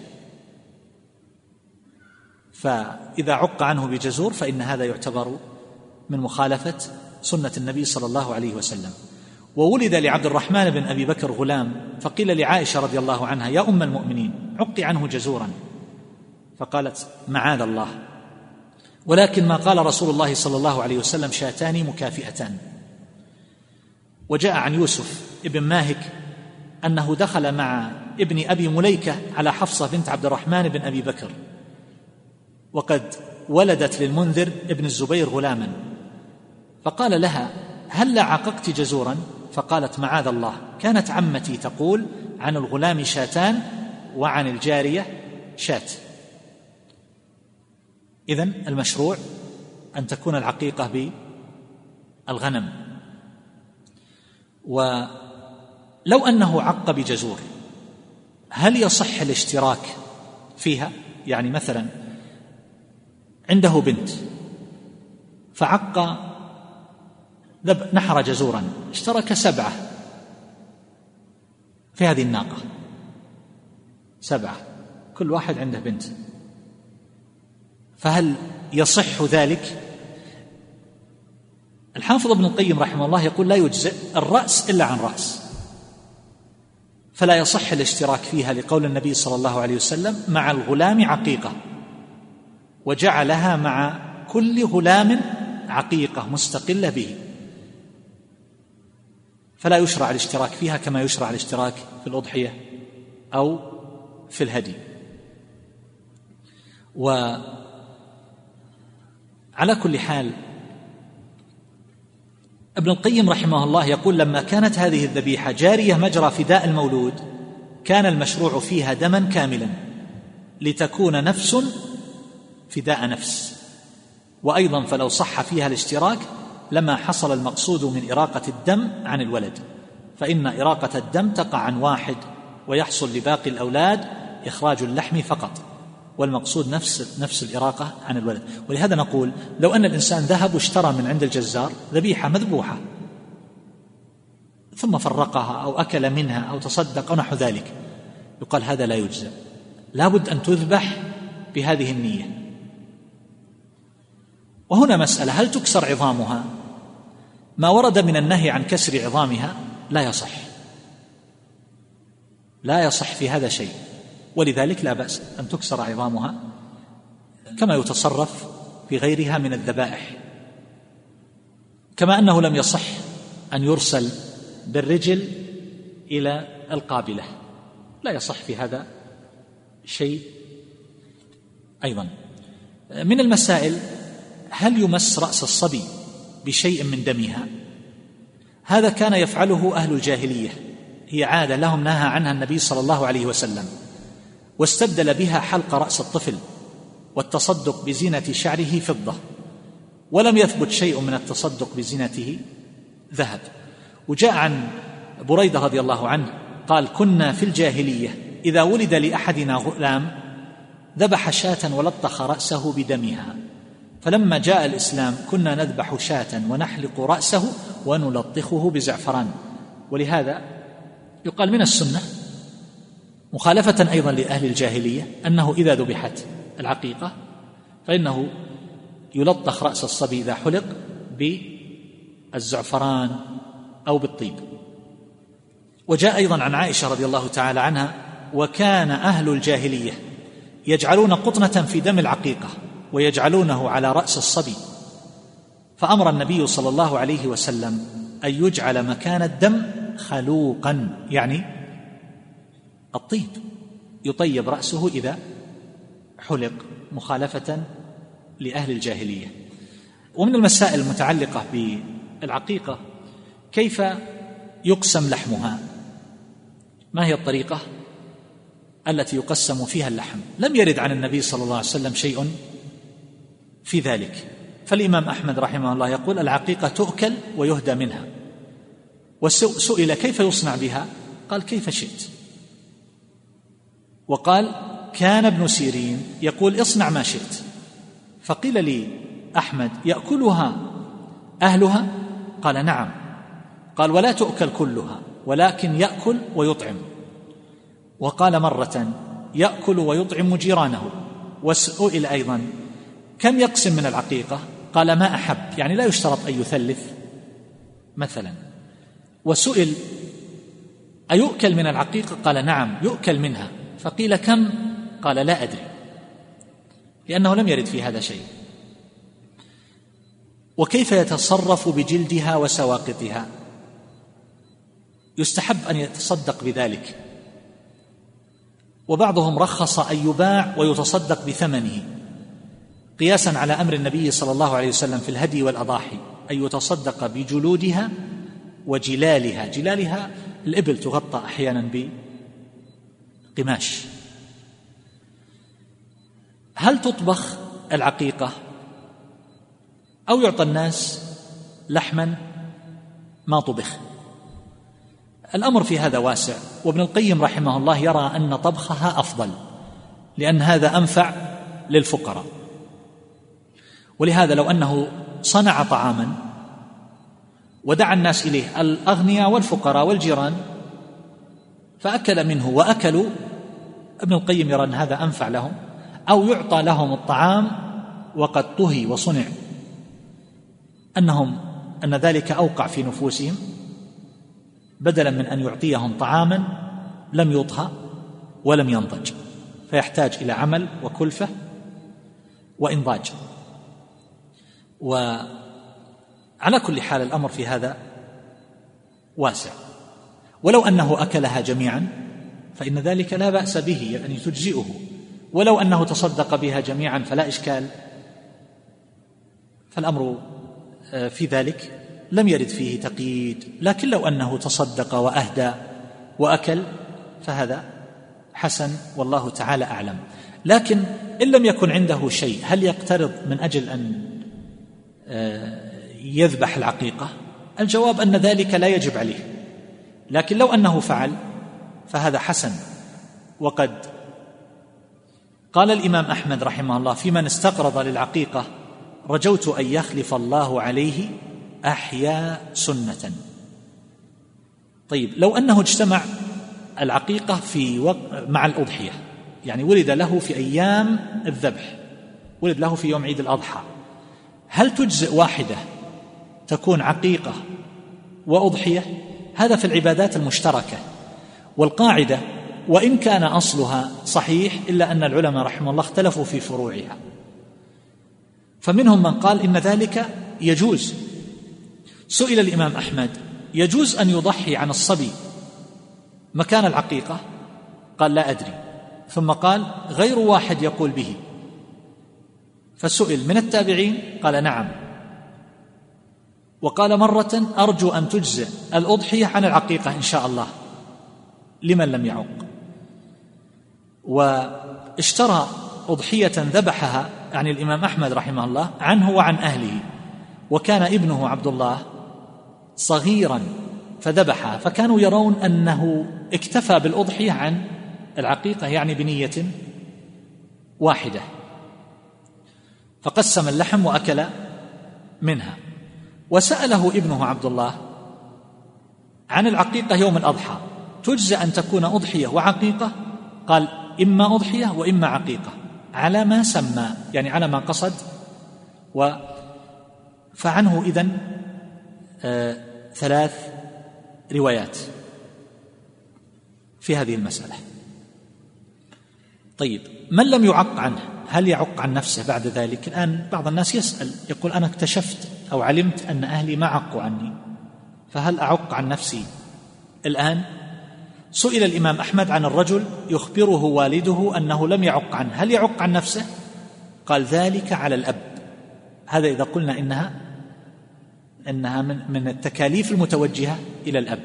فإذا عق عنه بجزور فإن هذا يعتبر من مخالفة سنة النبي صلى الله عليه وسلم. وولد لعبد الرحمن بن أبي بكر غلام، فقيل لعائشة رضي الله عنها: يا أم المؤمنين، عقي عنه جزورا، فقالت: معاذ الله. ولكن ما قال رسول الله صلى الله عليه وسلم: شاتان مكافئتان. وجاء عن يوسف ابن ماهك أنه دخل مع ابن أبي مليكة على حفصة بنت عبد الرحمن بن أبي بكر، وقد ولدت للمنذر ابن الزبير غلاما، فقال لها: هل عققت جزورا؟ فقالت: معاذ الله، كانت عمتي تقول عن الغلام شاتان وعن الجارية شات. إذن المشروع أن تكون العقيقة بالغنم. ولو أنه عق بجزور هل يصح الاشتراك فيها؟ يعني مثلا عنده بنت فعق نحر جزورا، اشترك سبعة في هذه الناقة، سبعة كل واحد عنده بنت، فهل يصح ذلك؟ الحافظ ابن القيم رحمه الله يقول: لا يجزئ الرأس إلا عن رأس، فلا يصح الاشتراك فيها لقول النبي صلى الله عليه وسلم: مع الغلام عقيقة، وجعلها مع كل غلام عقيقة مستقلة به، فلا يشرع الاشتراك فيها كما يشرع الاشتراك في الأضحية أو في الهدي. وعلى كل حال ابن القيم رحمه الله يقول: لما كانت هذه الذبيحة جارية مجرى فداء المولود، كان المشروع فيها دما كاملا لتكون نفس فداء نفس. وأيضا فلو صح فيها الاشتراك لما حصل المقصود من إراقة الدم عن الولد، فإن إراقة الدم تقع عن واحد ويحصل لباقي الأولاد إخراج اللحم فقط، والمقصود نفس نفس الإراقة عن الولد. ولهذا نقول لو أن الإنسان ذهب واشترى من عند الجزار ذبيحة مذبوحة ثم فرقها أو أكل منها أو تصدق أو نحو ذلك، يقال هذا لا يجزى، لا بد أن تذبح بهذه النية. وهنا مسألة: هل تكسر عظامها؟ ما ورد من النهي عن كسر عظامها لا يصح، لا يصح في هذا شيء، ولذلك لا بأس أن تكسر عظامها كما يتصرف في غيرها من الذبائح، كما أنه لم يصح أن يرسل بالرجل إلى القابلة، لا يصح في هذا شيء. أيضا من المسائل: هل يمس رأس الصبي بشيء من دمها؟ هذا كان يفعله أهل الجاهلية، هي عادة لهم نهى عنها النبي صلى الله عليه وسلم، واستبدل بها حلق رأس الطفل والتصدق بزينة شعره فضة، ولم يثبت شيء من التصدق بزينته ذهب. وجاء عن بريدة رضي الله عنه قال: كنا في الجاهلية إذا ولد لأحدنا غلام ذبح شاة ولطخ رأسه بدمها، فلما جاء الإسلام كنا نذبح شاة ونحلق رأسه ونلطخه بزعفران. ولهذا يقال من السنة مخالفة أيضا لأهل الجاهلية أنه إذا ذبحت العقيقة فإنه يلطخ رأس الصبي إذا حلق بالزعفران أو بالطيب. وجاء أيضا عن عائشة رضي الله تعالى عنها: وكان أهل الجاهلية يجعلون قطنة في دم العقيقة ويجعلونه على رأس الصبي، فأمر النبي صلى الله عليه وسلم أن يجعل مكان الدم خلوقا، يعني الطيب، يطيب رأسه إذا حلق، مخالفة لأهل الجاهلية. ومن المسائل المتعلقة بالعقيقة: كيف يقسم لحمها؟ ما هي الطريقة التي يقسم فيها اللحم؟ لم يرد عن النبي صلى الله عليه وسلم شيء في ذلك، فالإمام أحمد رحمه الله يقول: العقيقة تؤكل ويهدى منها. وسئل كيف يصنع بها؟ قال: كيف شئت. وقال: كان ابن سيرين يقول: اصنع ما شئت. فقيل لي أحمد: يأكلها أهلها؟ قال: نعم. قال: ولا تؤكل كلها ولكن يأكل ويطعم. وقال مرة: يأكل ويطعم جيرانه. وسئل أيضا: كم يقسم من العقيقة؟ قال: ما أحب، يعني لا يشترط أن يثلث مثلا. وسئل: أيؤكل من العقيقة؟ قال: نعم يؤكل منها. فقيل: كم؟ قال: لا أدري، لأنه لم يرد في هذا شيء. وكيف يتصرف بجلدها وسواقطها؟ يستحب أن يتصدق بذلك، وبعضهم رخص أن يباع ويتصدق بثمنه، قياسا على أمر النبي صلى الله عليه وسلم في الهدي والأضاحي أن يتصدق بجلودها وجلالها. جلالها الإبل تغطى أحيانا بقماش. هل تطبخ العقيقة أو يعطى الناس لحما ما طبخ؟ الأمر في هذا واسع، وابن القيم رحمه الله يرى أن طبخها أفضل، لأن هذا أنفع للفقراء. ولهذا لو أنه صنع طعاما ودعا الناس إليه، الأغنياء والفقراء والجيران، فأكل منه وأكلوا، ابن القيم يرى أن هذا أنفع لهم، أو يعطى لهم الطعام وقد طهي وصنع، أنهم أن ذلك أوقع في نفوسهم، بدلا من أن يعطيهم طعاما لم يطهى ولم ينضج، فيحتاج إلى عمل وكلفة وإنضاج. وعلى كل حال الأمر في هذا واسع. ولو أنه أكلها جميعا فإن ذلك لا بأس به، يعني تجزئه، ولو أنه تصدق بها جميعا فلا إشكال، فالأمر في ذلك لم يرد فيه تقييد. لكن لو أنه تصدق وأهدى وأكل فهذا حسن، والله تعالى أعلم. لكن إن لم يكن عنده شيء، هل يقترض من أجل أن يذبح العقيقة؟ الجواب أن ذلك لا يجب عليه، لكن لو أنه فعل فهذا حسن. وقد قال الإمام أحمد رحمه الله في من استقرض للعقيقة: رجوت أن يخلف الله عليه أحيا سنة. طيب، لو أنه اجتمع العقيقة في وق... مع الأضحية، يعني ولد له في أيام الذبح، ولد له في يوم عيد الأضحى، هل تجزئ واحدة تكون عقيقة وأضحية؟ هذا في العبادات المشتركة. والقاعدة وإن كان أصلها صحيح إلا أن العلماء رحمه الله اختلفوا في فروعها، فمنهم من قال إن ذلك يجوز. سئل الإمام أحمد: يجوز أن يضحي عن الصبي مكان العقيقة؟ قال: لا أدري. ثم قال: غير واحد يقول به. فسئل من التابعين قال: نعم. وقال مرة: أرجو أن تجزئ الأضحية عن العقيقة إن شاء الله لمن لم يعق. واشترى أضحية ذبحها عن الإمام أحمد رحمه الله عنه وعن أهله، وكان ابنه عبد الله صغيرا فذبحها، فكانوا يرون أنه اكتفى بالأضحية عن العقيقة، يعني بنية واحدة، فقسم اللحم وأكل منها. وسأله ابنه عبد الله عن العقيقة يوم الأضحى: تجزى أن تكون أضحية وعقيقة؟ قال: إما أضحية وإما عقيقة، على ما سمى، يعني على ما قصد. و فعنه إذن آه ثلاث روايات في هذه المسألة. طيب، من لم يعق عنه هل يعق عن نفسه بعد ذلك؟ الآن بعض الناس يسأل يقول: أنا اكتشفت أو علمت أن أهلي ما عقوا عني، فهل أعق عن نفسي الآن؟ سئل الإمام أحمد عن الرجل يخبره والده أنه لم يعق عنه، هل يعق عن نفسه؟ قال: ذلك على الأب. هذا إذا قلنا إنها إنها من من التكاليف المتوجهة إلى الأب.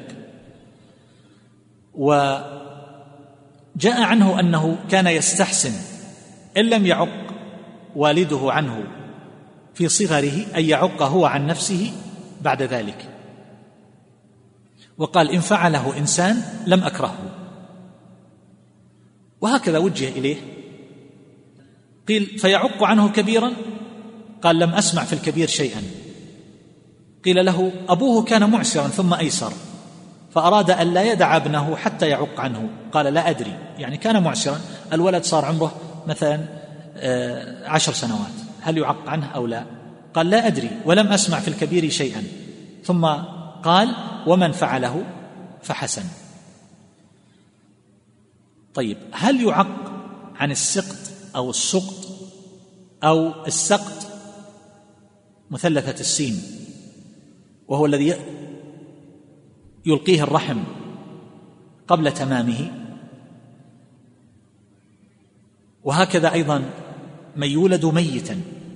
وجاء عنه أنه كان يستحسن إن لم يعق والده عنه في صغره أن يعق هو عن نفسه بعد ذلك، وقال: إن فعله إنسان لم أكرهه. وهكذا وجه إليه. قيل: فيعق عنه كبيرا؟ قال: لم أسمع في الكبير شيئا. قيل له: أبوه كان معسرا ثم أيسر، فأراد أن لا يدع ابنه حتى يعق عنه. قال: لا أدري، يعني كان معسرا، الولد صار عمره مثلا عشر سنوات، هل يعق عنه أو لا؟ قال: لا أدري ولم أسمع في الكبير شيئا. ثم قال: ومن فعله فحسن. طيب، هل يعق عن السقط أو السقط أو السقط مثلثة السين، وهو الذي يلقيه الرحم قبل تمامه؟ وهكذا أيضا من يولد ميتا.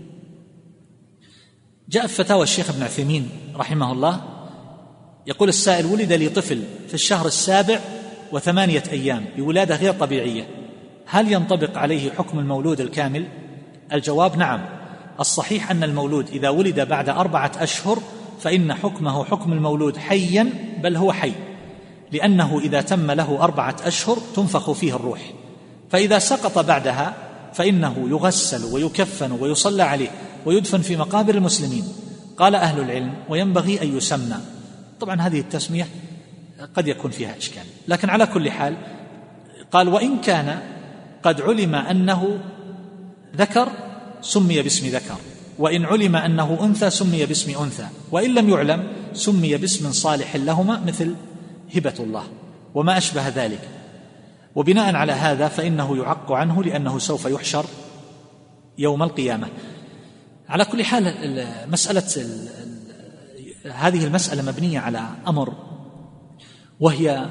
جاء في فتاوى الشيخ ابن عثيمين رحمه الله يقول السائل: ولد لي طفل في الشهر السابع وثمانية أيام بولادة غير طبيعية، هل ينطبق عليه حكم المولود الكامل؟ الجواب: نعم. الصحيح أن المولود إذا ولد بعد أربعة أشهر فإن حكمه حكم المولود حيا، بل هو حي، لأنه إذا تم له أربعة أشهر تنفخ فيه الروح، فإذا سقط بعدها فإنه يغسل ويكفن ويصلى عليه ويدفن في مقابر المسلمين. قال أهل العلم: وينبغي أن يسمى. طبعا هذه التسمية قد يكون فيها إشكال، لكن على كل حال قال: وإن كان قد علم أنه ذكر سمي باسم ذكر، وإن علم أنه أنثى سمي باسم أنثى، وإن لم يعلم سمي باسم صالح لهما مثل هبة الله وما أشبه ذلك. وبناء على هذا فإنه يعق عنه، لأنه سوف يحشر يوم القيامة. على كل حال مسألة هذه المسألة مبنية على أمر، وهي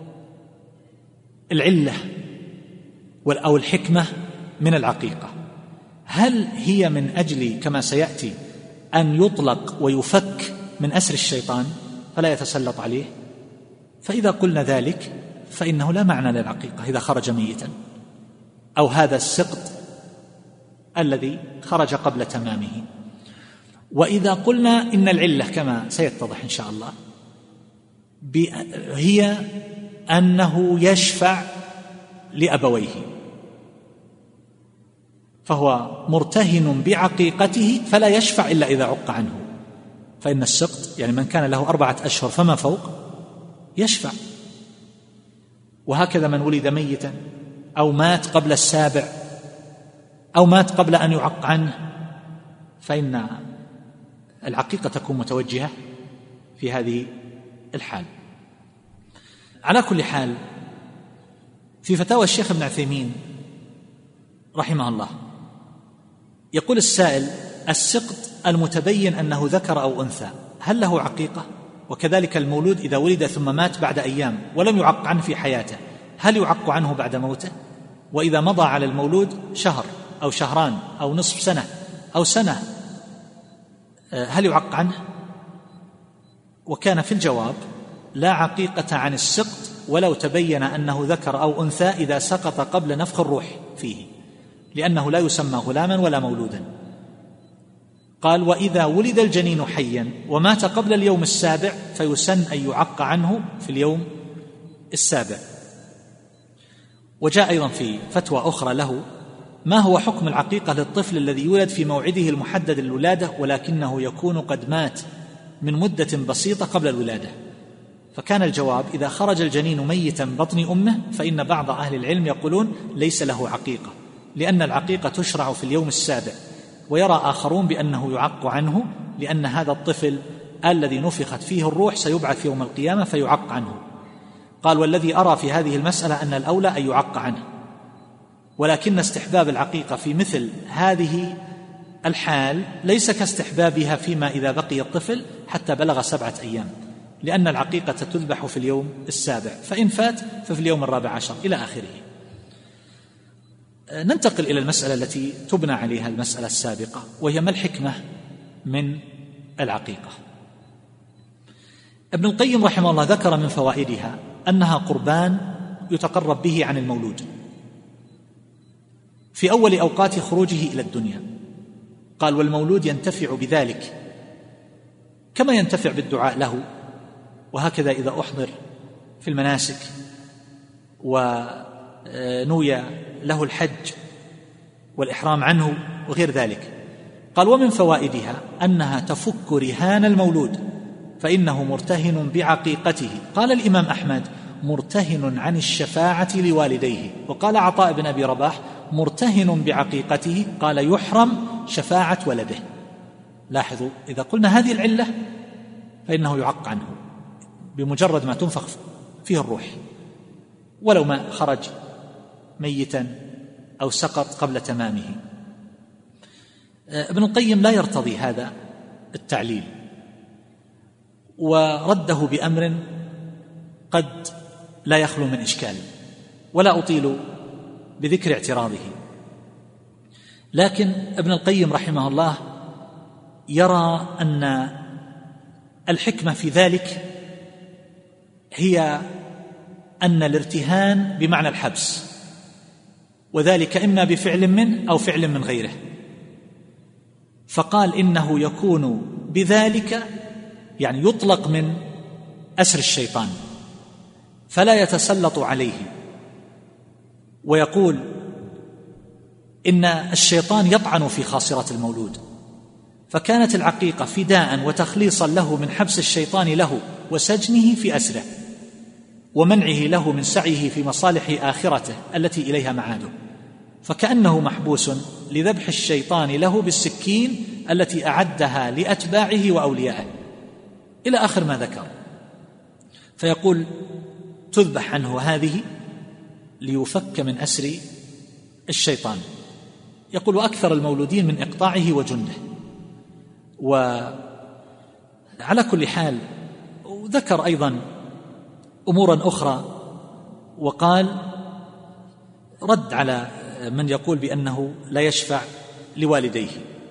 العلة أو الحكمة من العقيقة. هل هي من أجل كما سيأتي أن يطلق ويفك من أسر الشيطان فلا يتسلط عليه؟ فإذا قلنا ذلك فإنه لا معنى للعقيقة إذا خرج ميتا، أو هذا السقط الذي خرج قبل تمامه. وإذا قلنا إن العلة كما سيتضح إن شاء الله هي أنه يشفع لأبويه، فهو مرتهن بعقيقته فلا يشفع إلا إذا عق عنه. فإن السقط يعني من كان له أربعة أشهر فما فوق يشفع، وهكذا من ولد ميتا أو مات قبل السابع أو مات قبل أن يعق عنه فإن العقيقة تكون متوجهة في هذه الحال. على كل حال، في فتاوى الشيخ ابن عثيمين رحمه الله يقول السائل: السقط المتبين أنه ذكر أو أنثى هل له عقيقة؟ وكذلك المولود إذا ولد ثم مات بعد أيام ولم يعق عنه في حياته هل يعق عنه بعد موته؟ وإذا مضى على المولود شهر أو شهران أو نصف سنة أو سنة هل يعق عنه؟ وكان في الجواب: لا عقيقة عن السقط ولو تبين أنه ذكر أو أنثى إذا سقط قبل نفخ الروح فيه، لأنه لا يسمى غلاما ولا مولودا. قال: وإذا ولد الجنين حيا ومات قبل اليوم السابع فيسن أن يعق عنه في اليوم السابع. وجاء أيضا في فتوى أخرى له: ما هو حكم العقيقة للطفل الذي يولد في موعده المحدد للولادة ولكنه يكون قد مات من مدة بسيطة قبل الولادة؟ فكان الجواب: إذا خرج الجنين ميتا من بطن أمه فإن بعض أهل العلم يقولون ليس له عقيقة، لأن العقيقة تشرع في اليوم السابع، ويرى آخرون بأنه يعق عنه لأن هذا الطفل الذي نفخت فيه الروح سيبعث يوم القيامة فيعق عنه. قال: والذي أرى في هذه المسألة أن الأولى أن يعق عنه، ولكن استحباب العقيقة في مثل هذه الحال ليس كاستحبابها فيما إذا بقي الطفل حتى بلغ سبعة أيام، لأن العقيقة تذبح في اليوم السابع، فإن فات ففي اليوم الرابع عشر إلى آخره. ننتقل إلى المسألة التي تبنى عليها المسألة السابقة، وهي ما الحكمة من العقيقة. ابن القيم رحمه الله ذكر من فوائدها أنها قربان يتقرب به عن المولود في أول أوقات خروجه إلى الدنيا. قال: والمولود ينتفع بذلك كما ينتفع بالدعاء له، وهكذا إذا أحضر في المناسك ونوي له الحج والإحرام عنه وغير ذلك. قال: ومن فوائدها أنها تفك رهان المولود فإنه مرتهن بعقيقته. قال الإمام أحمد: مرتهن عن الشفاعة لوالديه. وقال عطاء بن أبي رباح: مرتهن بعقيقته. قال: يحرم شفاعة ولده. لاحظوا، إذا قلنا هذه العلة فإنه يعق عنه بمجرد ما تنفخ فيه الروح، ولو ما خرج ميتا أو سقط قبل تمامه. ابن القيم لا يرتضي هذا التعليل، ورده بأمر قد لا يخلو من إشكال، ولا أطيل بذكر اعتراضه. لكن ابن القيم رحمه الله يرى أن الحكمة في ذلك هي أن الارتهان بمعنى الحبس، وذلك إما بفعل منه أو فعل من غيره. فقال: إنه يكون بذلك يعني يطلق من أسر الشيطان فلا يتسلط عليه، ويقول إن الشيطان يطعن في خاصرة المولود، فكانت العقيقة فداء وتخليصا له من حبس الشيطان له وسجنه في أسره ومنعه له من سعيه في مصالح آخرته التي إليها معاده، فكأنه محبوس لذبح الشيطان له بالسكين التي أعدها لأتباعه وأوليائه إلى آخر ما ذكر. فيقول: تذبح عنه هذه ليفك من أسر الشيطان. يقول: وأكثر المولودين من إقطاعه وجنده. وعلى كل حال ذكر أيضا أمورا أخرى، وقال رد على من يقول بأنه لا يشفع لوالديه،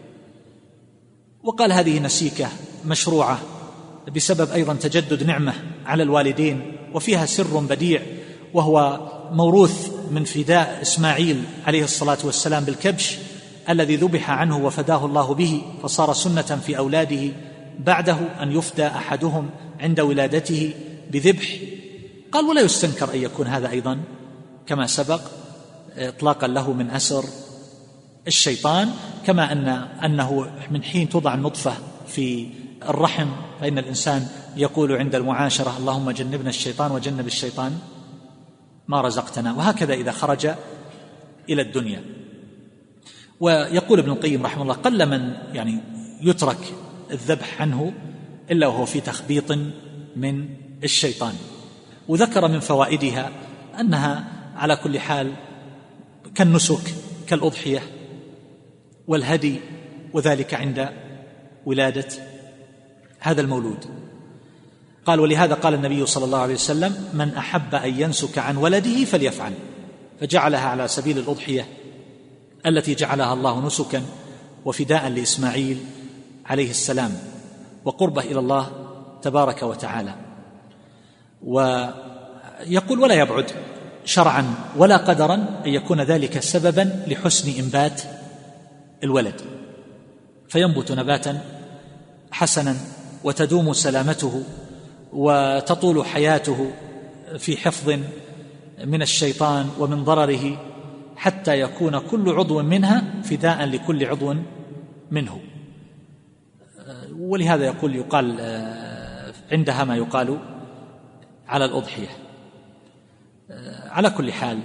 وقال هذه نسيكة مشروعة بسبب أيضا تجدد نعمة على الوالدين، وفيها سر بديع وهو موروث من فداء إسماعيل عليه الصلاة والسلام بالكبش الذي ذبح عنه وفداه الله به، فصار سنة في أولاده بعده أن يفدى أحدهم عند ولادته بذبح قال ولا يستنكر أن يكون هذا أيضا كما سبق إطلاقا له من أسر الشيطان، كما أن أنه من حين توضع النطفة في الرحم فإن الإنسان يقول عند المعاشرة اللهم جنبنا الشيطان وجنب الشيطان ما رزقتنا، وهكذا إذا خرج إلى الدنيا. ويقول ابن القيم رحمه الله قل من يعني يترك الذبح عنه إلا وهو في تخبيط من الشيطان. وذكر من فوائدها أنها على كل حال كالنسك كالأضحية والهدي، وذلك عند ولادة هذا المولود. قال ولهذا قال النبي صلى الله عليه وسلم من أحب أن ينسك عن ولده فليفعل، فجعلها على سبيل الأضحية التي جعلها الله نسكا وفداء لإسماعيل عليه السلام وقربه إلى الله تبارك وتعالى. ويقول ولا يبعد شرعا ولا قدرا أن يكون ذلك سببا لحسن إنبات الولد، فينبت نباتا حسنا وتدوم سلامته وتطول حياته في حفظ من الشيطان ومن ضرره، حتى يكون كل عضو منها فداء لكل عضو منه. ولهذا يقول يقال عندها ما يقال على الأضحية. على كل حال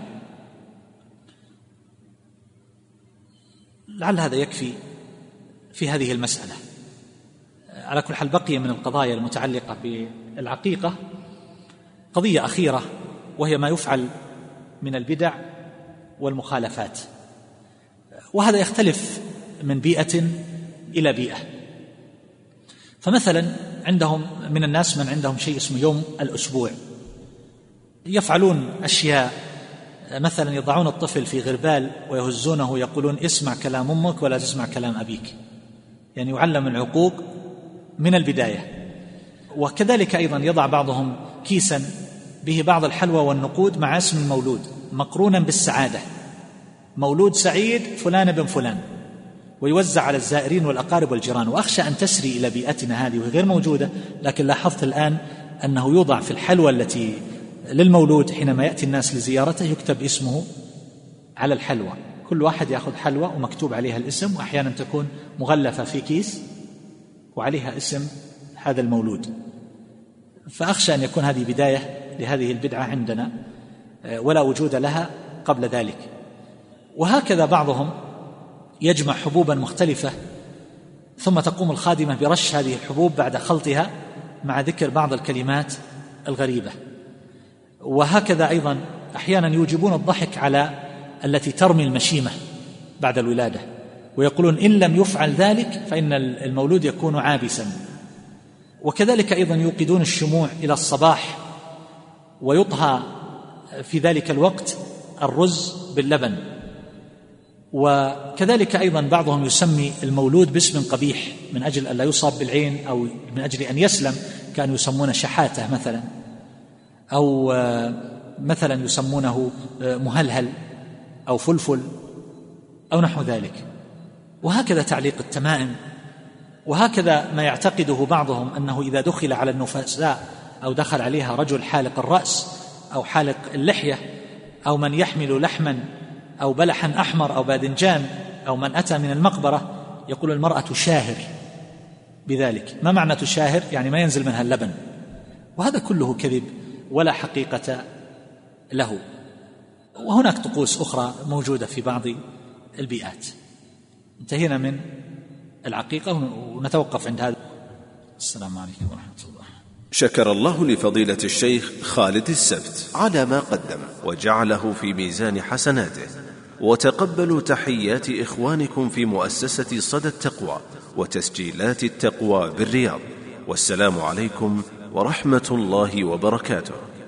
لعل هذا يكفي في هذه المسألة. على كل حال بقي من القضايا المتعلقة بالعقيقة قضية أخيرة، وهي ما يفعل من البدع والمخالفات، وهذا يختلف من بيئة إلى بيئة. فمثلا عندهم من الناس من عندهم شيء اسمه يوم الأسبوع، يفعلون أشياء، مثلا يضعون الطفل في غربال ويهزونه يقولون اسمع كلام أمك ولا تسمع كلام أبيك، يعني يعلم العقوق من البداية. وكذلك أيضا يضع بعضهم كيسا به بعض الحلوى والنقود مع اسم المولود مقرونا بالسعادة، مولود سعيد فلان بن فلان، ويوزع على الزائرين والأقارب والجيران. وأخشى أن تسري إلى بيئتنا هذه وهي غير موجودة، لكن لاحظت الآن أنه يوضع في الحلوى التي للمولود حينما يأتي الناس لزيارته يكتب اسمه على الحلوى، كل واحد يأخذ حلوى ومكتوب عليها الاسم، وأحيانا تكون مغلفة في كيس وعليها اسم هذا المولود. فأخشى أن يكون هذه بداية لهذه البدعة عندنا ولا وجود لها قبل ذلك. وهكذا بعضهم يجمع حبوبا مختلفة ثم تقوم الخادمة برش هذه الحبوب بعد خلطها مع ذكر بعض الكلمات الغريبة. وهكذا أيضا أحيانا يوجبون الضحك على التي ترمي المشيمة بعد الولادة، ويقولون إن لم يفعل ذلك فإن المولود يكون عابسا. وكذلك أيضا يوقدون الشموع إلى الصباح ويطهى في ذلك الوقت الرز باللبن. وكذلك أيضا بعضهم يسمي المولود باسم قبيح من أجل أن لا يصاب بالعين أو من أجل أن يسلم، كانوا يسمونه شحاتة مثلا، أو مثلا يسمونه مهلهل أو فلفل أو نحو ذلك. وهكذا تعليق التمائم، وهكذا ما يعتقده بعضهم أنه إذا دخل على النفساء أو دخل عليها رجل حالق الرأس أو حالق اللحية أو من يحمل لحما أو بلحا أحمر أو باذنجان أو من أتى من المقبرة، يقول المرأة تشاهر بذلك. ما معنى تشاهر؟ يعني ما ينزل منها اللبن، وهذا كله كذب ولا حقيقة له. وهناك طقوس أخرى موجودة في بعض البيئات. انتهينا من العقيقة ونتوقف عند هذا. السلام عليكم ورحمة الله. شكر الله لفضيلة الشيخ خالد السبت على ما قدم وجعله في ميزان حسناته، وتقبلوا تحيات إخوانكم في مؤسسة صدى التقوى وتسجيلات التقوى بالرياض، والسلام عليكم ورحمة الله وبركاته.